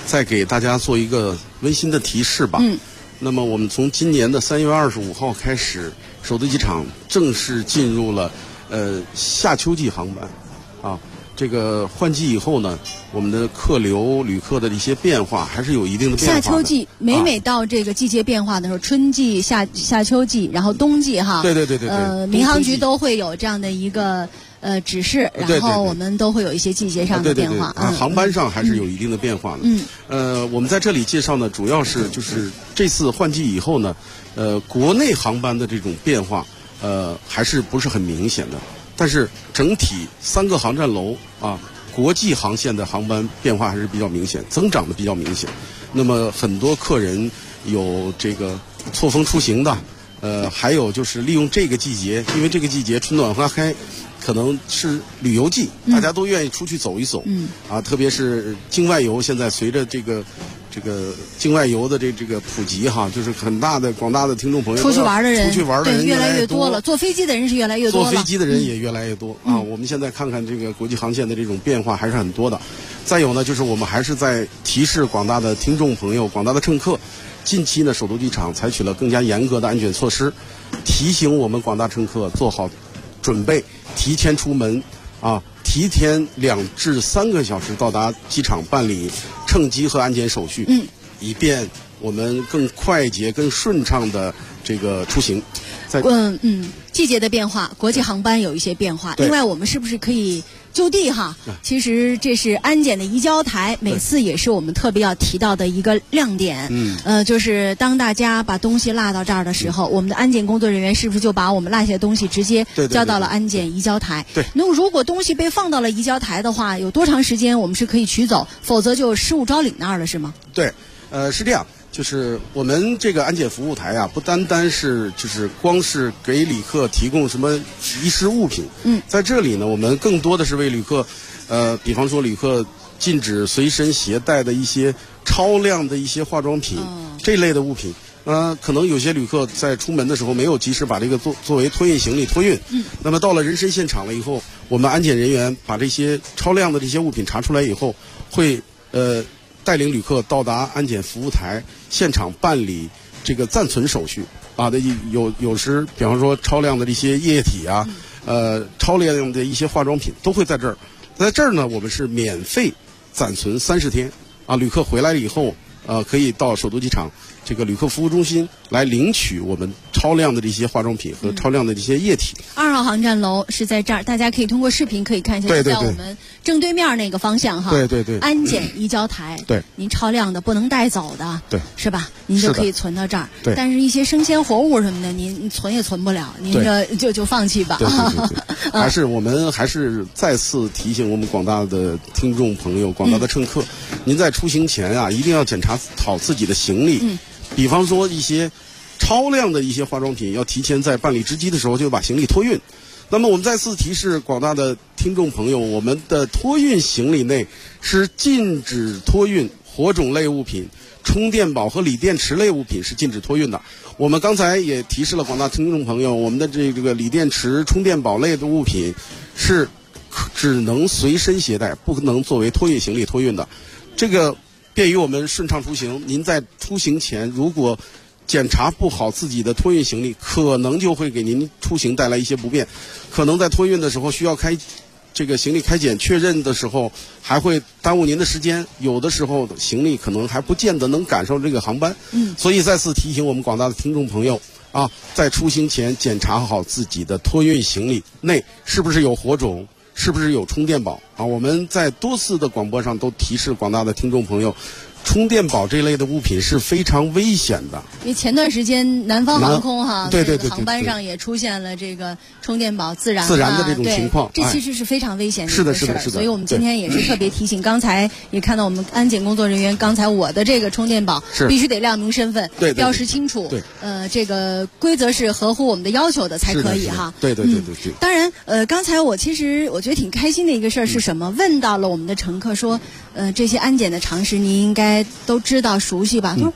再给大家做一个温馨的提示吧。那么我们从今年的3月25号开始，首都机场正式进入了夏秋季航班，啊，这个换季以后呢，我们的客流旅客的一些变化还是有一定的变化的。 夏秋季每到这个季节变化的时候，春季、夏秋季，然后冬季哈。 对。 民航局都会有这样的一个指示，然后我们都会有一些季节上的变化。 航班上还是有一定的变化的。我们在这里介绍呢，主要是就是这次换季以后呢，国内航班的这种变化，还是不是很明显的。但是整体3个航站楼啊，国际航线的航班变化还是比较明显，增长的比较明显。那么很多客人有这个错峰出行的，还有就是利用这个季节，因为这个季节春暖花开，可能是旅游季，大家都愿意出去走一走。特别是境外游，现在随着这个境外游的这个普及哈，就是广大的听众朋友出去玩的人越来越多了，坐飞机的人是越来越多了， 坐飞机的人也越来越多啊。我们现在看看这个国际航线的这种变化还是很多的。再有呢，就是我们还是在提示广大的听众朋友、广大的乘客，近期呢，首都机场采取了更加严格的安全措施，提醒我们广大乘客做好准备，提前出门啊，提前2至3个小时到达机场办理乘机和安检手续，以便我们更快捷、更顺畅的这个出行。 季节的变化，国际航班有一些变化。另外，我们是不是可以就地哈？其实这是安检的移交台，每次也是我们特别要提到的一个亮点。就是当大家把东西落到这儿的时候，我们的安检工作人员是不是就把我们落下的东西直接交到了安检移交台？那如果东西被放到了移交台的话，有多长时间我们是可以取走？否则就失物招领那儿了，是吗？ 对，是这样。就是我们这个安检服务台啊，不单单是就是光是给旅客提供什么遗失物品，在这里呢，我们更多的是为旅客，比方说旅客禁止随身携带的一些超量的一些化妆品，这类的物品，可能有些旅客在出门的时候没有及时把这个作为托运行李托运，那么到了人身现场了以后，我们安检人员把这些超量的这些物品查出来以后，会带领旅客到达安检服务台现场办理这个暂存手续啊。有时比方说超量的这些液体啊，超量的一些化妆品都会在这儿。在这儿呢，我们是免费暂存30天啊。旅客回来了以后，可以到首都机场这个旅客服务中心来领取我们超量的这些化妆品和超量的这些液体。 2号航站楼是在这儿，大家可以通过视频可以看一下，就在我们正对面那个方向哈。 对。 安检移交台，您超量的不能带走的，是吧？您就可以存到这儿。但是一些生鲜活物什么的，您存也存不了，您就放弃吧。 对。我们还是再次提醒我们广大的听众朋友、广大的乘客，您在出行前啊，一定要检查好自己的行李。比方说一些超量的一些化妆品，要提前在办理值机的时候就把行李托运。那么我们再次提示广大的听众朋友，我们的托运行李内是禁止托运火种类物品、充电宝和锂电池类物品是禁止托运的。我们刚才也提示了广大听众朋友，我们的这个锂电池、充电宝类的物品是只能随身携带，不能作为托运行李托运的。这个便于我们顺畅出行。您在出行前如果检查不好自己的托运行李，可能就会给您出行带来一些不便。可能在托运的时候需要这个行李开检确认的时候，还会耽误您的时间。有的时候行李可能还不见得能赶上这个航班。所以再次提醒我们广大的听众朋友啊，在出行前检查好自己的托运行李内是不是有火种，是不是有充电宝啊？我们在多次的广播上都提示广大的听众朋友，充电宝这类的物品是非常危险的。 因为前段时间南方航空对航班上也出现了这个充电宝自燃的这种情况， 这其实是非常危险的一个事儿。所以我们今天也是特别提醒，刚才也看到我们安检工作人员，刚才我的这个充电宝必须得亮明身份，标识清楚，这个规则是合乎我们的要求的才可以哈。 对。 当然，刚才我觉得挺开心的一个事儿是什么？问到了我们的乘客说，这些安检的常识您应该都知道熟悉吧？他说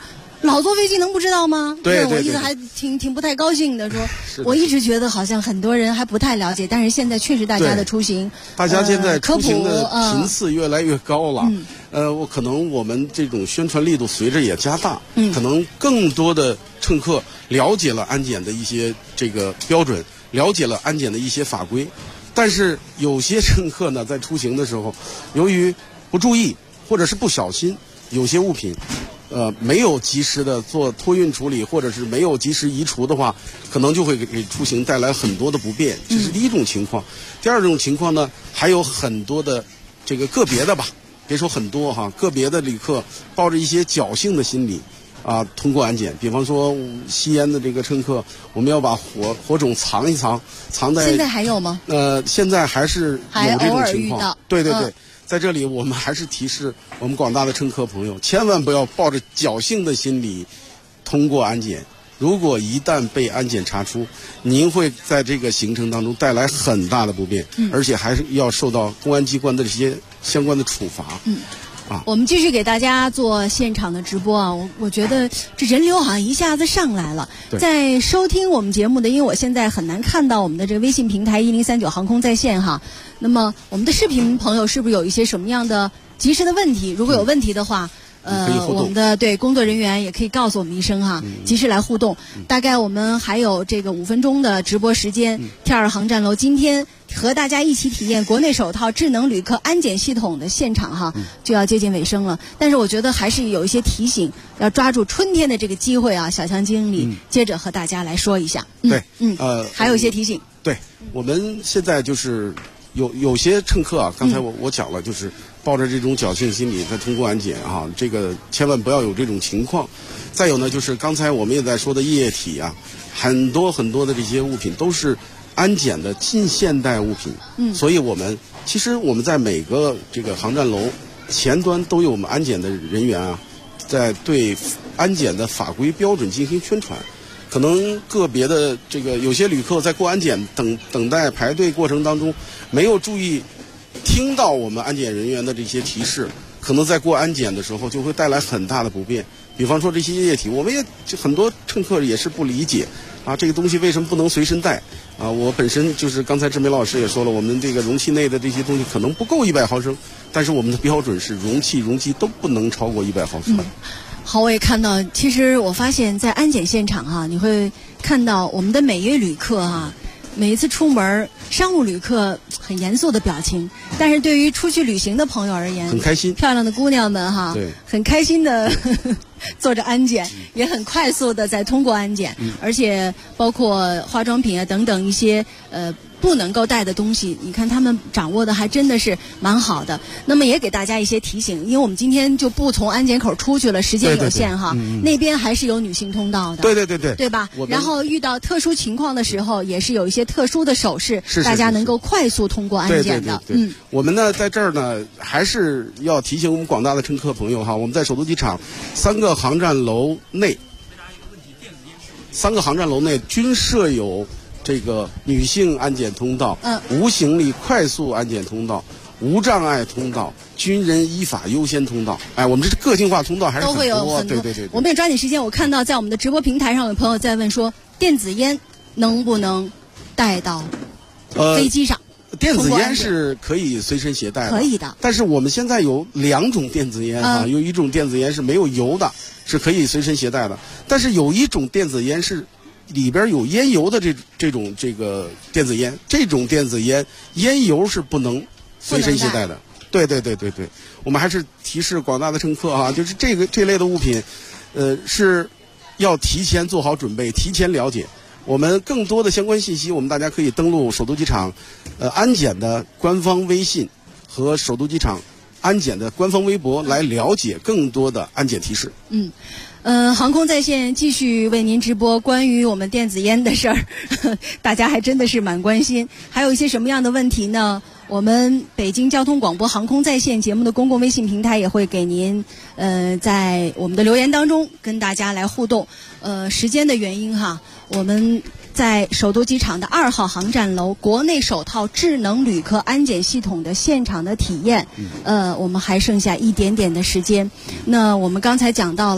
老坐飞机能不知道吗？ 对， 我一直还挺不太高兴的，说我一直觉得好像很多人还不太了解，但是现在确实大家的出行， 大家现在出行的频次越来越高了。可能我们这种宣传力度随着也加大，可能更多的乘客了解了安检的一些这个标准，了解了安检的一些法规，但是有些乘客呢，在出行的时候，由于不注意或者是不小心，有些物品没有及时的做托运处理，或者是没有及时移除的话，可能就会给出行带来很多的不便。这是第一种情况。第二种情况呢，还有很多的这个个别的吧，别说很多哈，个别的旅客抱着一些侥幸的心理通过安检。比方说吸烟的这个乘客，我们要把火种藏一藏，藏在。 现在还有吗？ 现在还是有这种情况。对。在这里，我们还是提示我们广大的乘客朋友，千万不要抱着侥幸的心理通过安检。如果一旦被安检查出，您会在这个行程当中带来很大的不便，而且还是要受到公安机关的这些相关的处罚。 我们继续给大家做现场的直播啊！我觉得这人流好像一下子上来了。在收听我们节目的，因为我现在很难看到我们的这个微信平台1039航空在线哈。那么我们的视频朋友是不是有一些什么样的及时的问题？如果有问题的话，我们的工作人员也可以告诉我们一声哈，及时来互动。大概我们还有这个5分钟的直播时间。T2航站楼今天和大家一起体验国内首套智能旅客安检系统的现场哈，就要接近尾声了。但是我觉得还是有一些提醒，要抓住春天的这个机会啊。小强经理接着和大家来说一下。还有一些提醒。 对，我们现在就是有些乘客啊，刚才我讲了，就是抱着这种侥幸心理在通过安检啊，这个千万不要有这种情况。再有呢，就是刚才我们也在说的液体啊，很多的这些物品都是安检的近现代物品。所以其实我们在每个这个航站楼前端都有我们安检的人员啊，在对安检的法规标准进行宣传。可能个别的这个有些旅客在过安检等待排队过程当中，没有注意听到我们安检人员的这些提示，可能在过安检的时候就会带来很大的不便。比方说这些液体，我们也很多乘客也是不理解这个东西为什么不能随身带我本身就是刚才志梅老师也说了，我们这个容器内的这些东西可能不够100毫升，但是我们的标准是容器都不能超过100毫升。 好，我也看到，其实我发现在安检现场你会看到我们的每一位旅客每一次出门，商务旅客很严肃的表情，但是对于出去旅行的朋友而言， 很开心， 漂亮的姑娘们对， 很开心的做着安检，也很快速的在通过安检，而且包括化妆品等等一些不能够带的东西，你看他们掌握的还真的是蛮好的。那么也给大家一些提醒，因为我们今天就不从安检口出去了，时间有限那边还是有女性通道的。对吧？然后遇到特殊情况的时候，也是有一些特殊的手势，大家能够快速通过安检的。 我们呢在这儿呢，还是要提醒我们广大的乘客朋友我们在首都机场3个航站楼内均设有这个女性安检通道、无行李快速安检通道、无障碍通道、军人依法优先通道。我们这个性化通道还是都会有很多。对，我们也抓紧时间。我看到在我们的直播平台上有朋友在问说，电子烟能不能带到飞机上？ 电子烟是可以随身携带的， 可以的。 但是我们现在有2种电子烟有一种电子烟是没有油的，是可以随身携带的。但是有一种电子烟是里边有烟油的这种电子烟，这种电子烟烟油是不能随身携带的。对，我们还是提示广大的乘客就是这类的物品，是要提前做好准备，提前了解。我们更多的相关信息，我们大家可以登录首都机场安检的官方微信和首都机场安检的官方微博来了解更多的安检提示。 航空在线继续为您直播关于我们电子烟的事儿，大家还真的是蛮关心。还有一些什么样的问题呢？我们北京交通广播航空在线节目的公共微信平台也会给您在我们的留言当中跟大家来互动。时间的原因我们在首都机场的2号航站楼国内首套智能旅客安检系统的现场的体验，我们还剩下一点点的时间。那我们刚才讲到了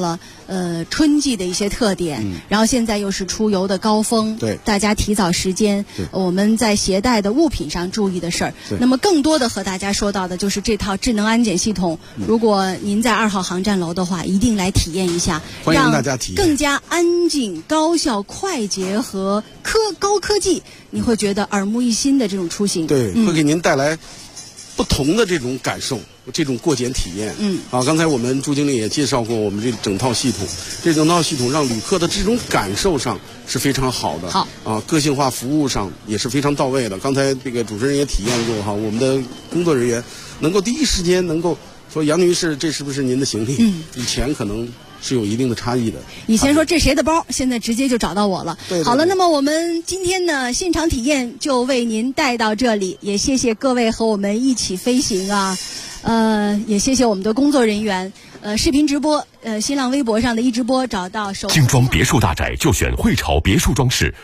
春季的一些特点，然后现在又是出游的高峰， 对， 大家提早时间，我们在携带的物品上注意的事儿。那么更多的和大家说到的就是这套智能安检系统，如果您在2号航站楼的话，一定来体验一下， 欢迎大家体验， 更加安静、高效、快捷和高科技，你会觉得耳目一新的这种出行， 对，会给您带来不同的这种感受，这种过检体验。刚才我们朱经理也介绍过我们这整套系统，这整套系统让旅客的这种感受上是非常好的。好个性化服务上也是非常到位的。刚才这个主持人也体验过我们的工作人员能够第一时间能够说杨女士，这是不是您的行李？以前可能是有一定的差异的。 以前说这谁的包，现在直接就找到我了。 对， 好了，那么我们今天呢现场体验就为您带到这里，也谢谢各位和我们一起飞行啊，也谢谢我们的工作人员。视频直播，新浪微博上的一直播找到手。 精装别墅大宅就选汇潮别墅装饰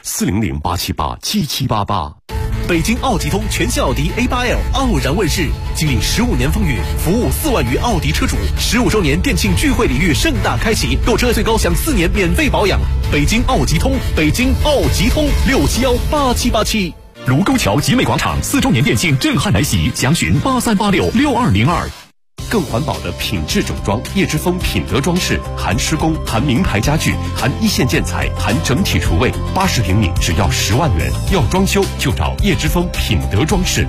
，400-878-7788。 北京奥吉通全新奥迪 A8L 傲然问世，经历15年风雨，服务4万余奥迪车主，15周年店庆聚会礼遇盛大开启，购车最高享4年免费保养。北京奥吉通，北京奥吉通，6718787。 卢沟桥集美广场4周年店庆震撼来袭，详询83866202。更环保的品质整装，叶之峰品德装饰，含施工，含名牌家具，含一线建材，含整体厨卫，80平米只要10万元。要装修就找叶之峰品德装饰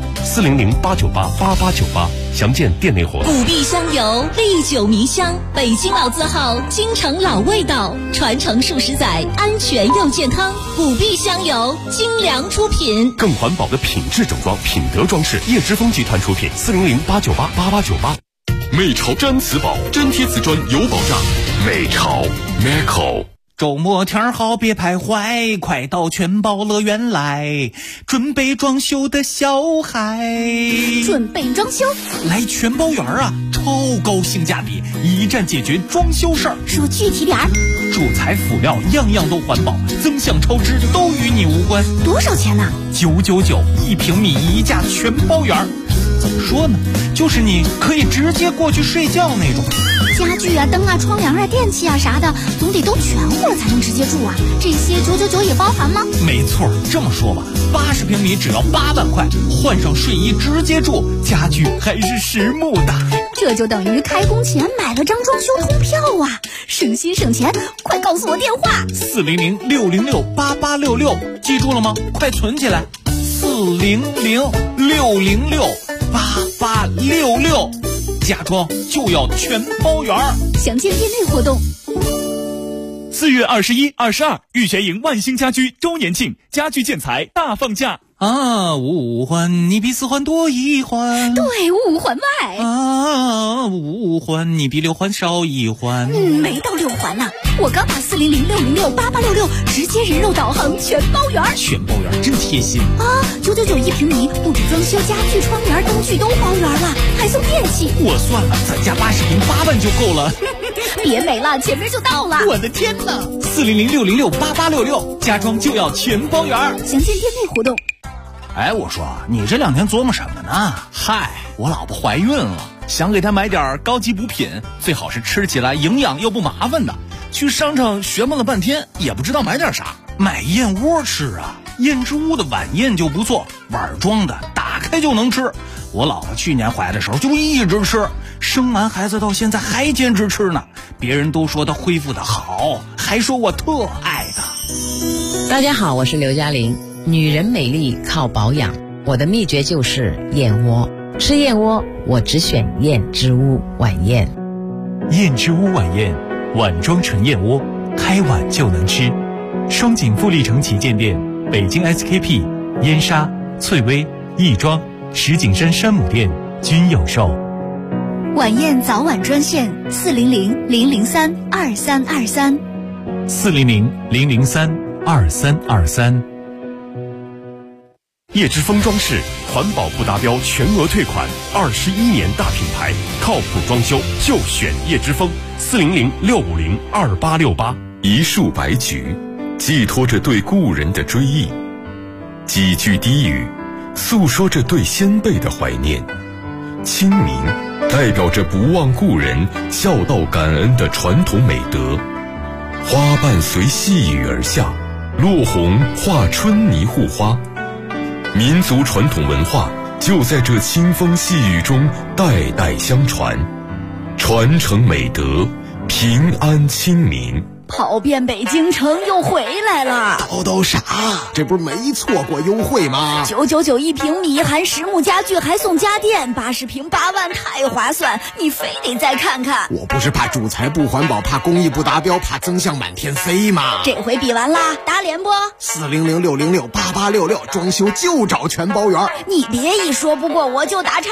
，400-898-8898，详见店内活动。 古碧香油，历久弥香，北京老字号，京城老味道，传承数十载，安全又健康。古碧香油，精良出品。 更环保的品质整装，品德装饰，叶之峰集团出品，400-898-8898。美潮毡瓷宝，粘贴瓷砖有保障。美潮 Meco。 周末天好别徘徊，快到全宝乐园来，准备装修的小孩。 准备装修？ 来全宝园啊，超高性价比，一站解决装修事儿。 说具体点儿。 主材辅料样样都环保，增项超支都与你无关。 多少钱呢 ？999，1平米一价全包园。怎么说呢？就是你可以直接过去睡觉那种。 家具啊、灯啊、窗帘啊、电器啊啥的，总得都全乎了才能直接住啊。这些999也包含吗？ 没错，这么说吧，80平米只要8万块，换上睡衣直接住，家具还是实木的。 这就等于开工前买了张装修通票啊，省心省钱！快告诉我电话 ，400-606-8866，记住了吗？快存起来，400-606-8866，家装就要全包圆。 详见店内活动。 4月21、22，玉泉营万兴家居周年庆，家居建材大放价。 五环你比4环多1环， 对，5环外。 5环你比6环少1环。 没到6环呢，我刚打400-606-8866，直接人肉导航全包圆。 全包圆真贴心啊！999一平米，不止装修，家具、窗帘、灯具都包圆了，还送电器。 我算了，咱家80平8万就够了。 别美了，前面就到了。 我的天哪！400-606-8866，家装就要全包圆。 详见店内活动。 哎，我说你这2天琢磨什么呢？嗨，我老婆怀孕了，想给她买点高级补品，最好是吃起来营养又不麻烦的。去商场学问了半天，也不知道买点啥。买燕窝吃啊，燕之屋的晚宴就不错，碗装的，打开就能吃。我老婆去年怀的时候就一直吃，生完孩子到现在还坚持吃呢。别人都说她恢复的好，还说我特爱她。 大家好，我是刘嘉玲。女人美丽靠保养，我的秘诀就是燕窝。吃燕窝，我只选燕之屋晚宴。 燕之屋晚宴，碗装纯燕窝，开碗就能吃。双井富力城旗舰店、北京 SKP、燕莎、翠微、亦庄、石景山山姆店均有售。 晚宴早晚专线400-003-2323。 400-003-2323。 叶之峰装饰，环保不达标全额退款，21年大品牌，靠谱装修就选叶之峰，400-650-2868。一束白菊，寄托着对故人的追忆；几句低语，诉说着对先辈的怀念。清明，代表着不忘故人、孝道感恩的传统美德。 花瓣随细雨而下，落红化春泥护花。民族传统文化就在这清风细雨中代代相传，传承美德，平安清明。 跑遍北京城又回来了， 叨啥？这不是没错过优惠吗 ？999一平米，含实木家具还送家电，80平8万，太划算！你非得再看看。 我不是怕主材不环保，怕工艺不达标，怕增项满天飞吗？ 这回比完啦，打脸不 ？400-606-8866，装修就找全包圆。 你别一说不过我就打岔。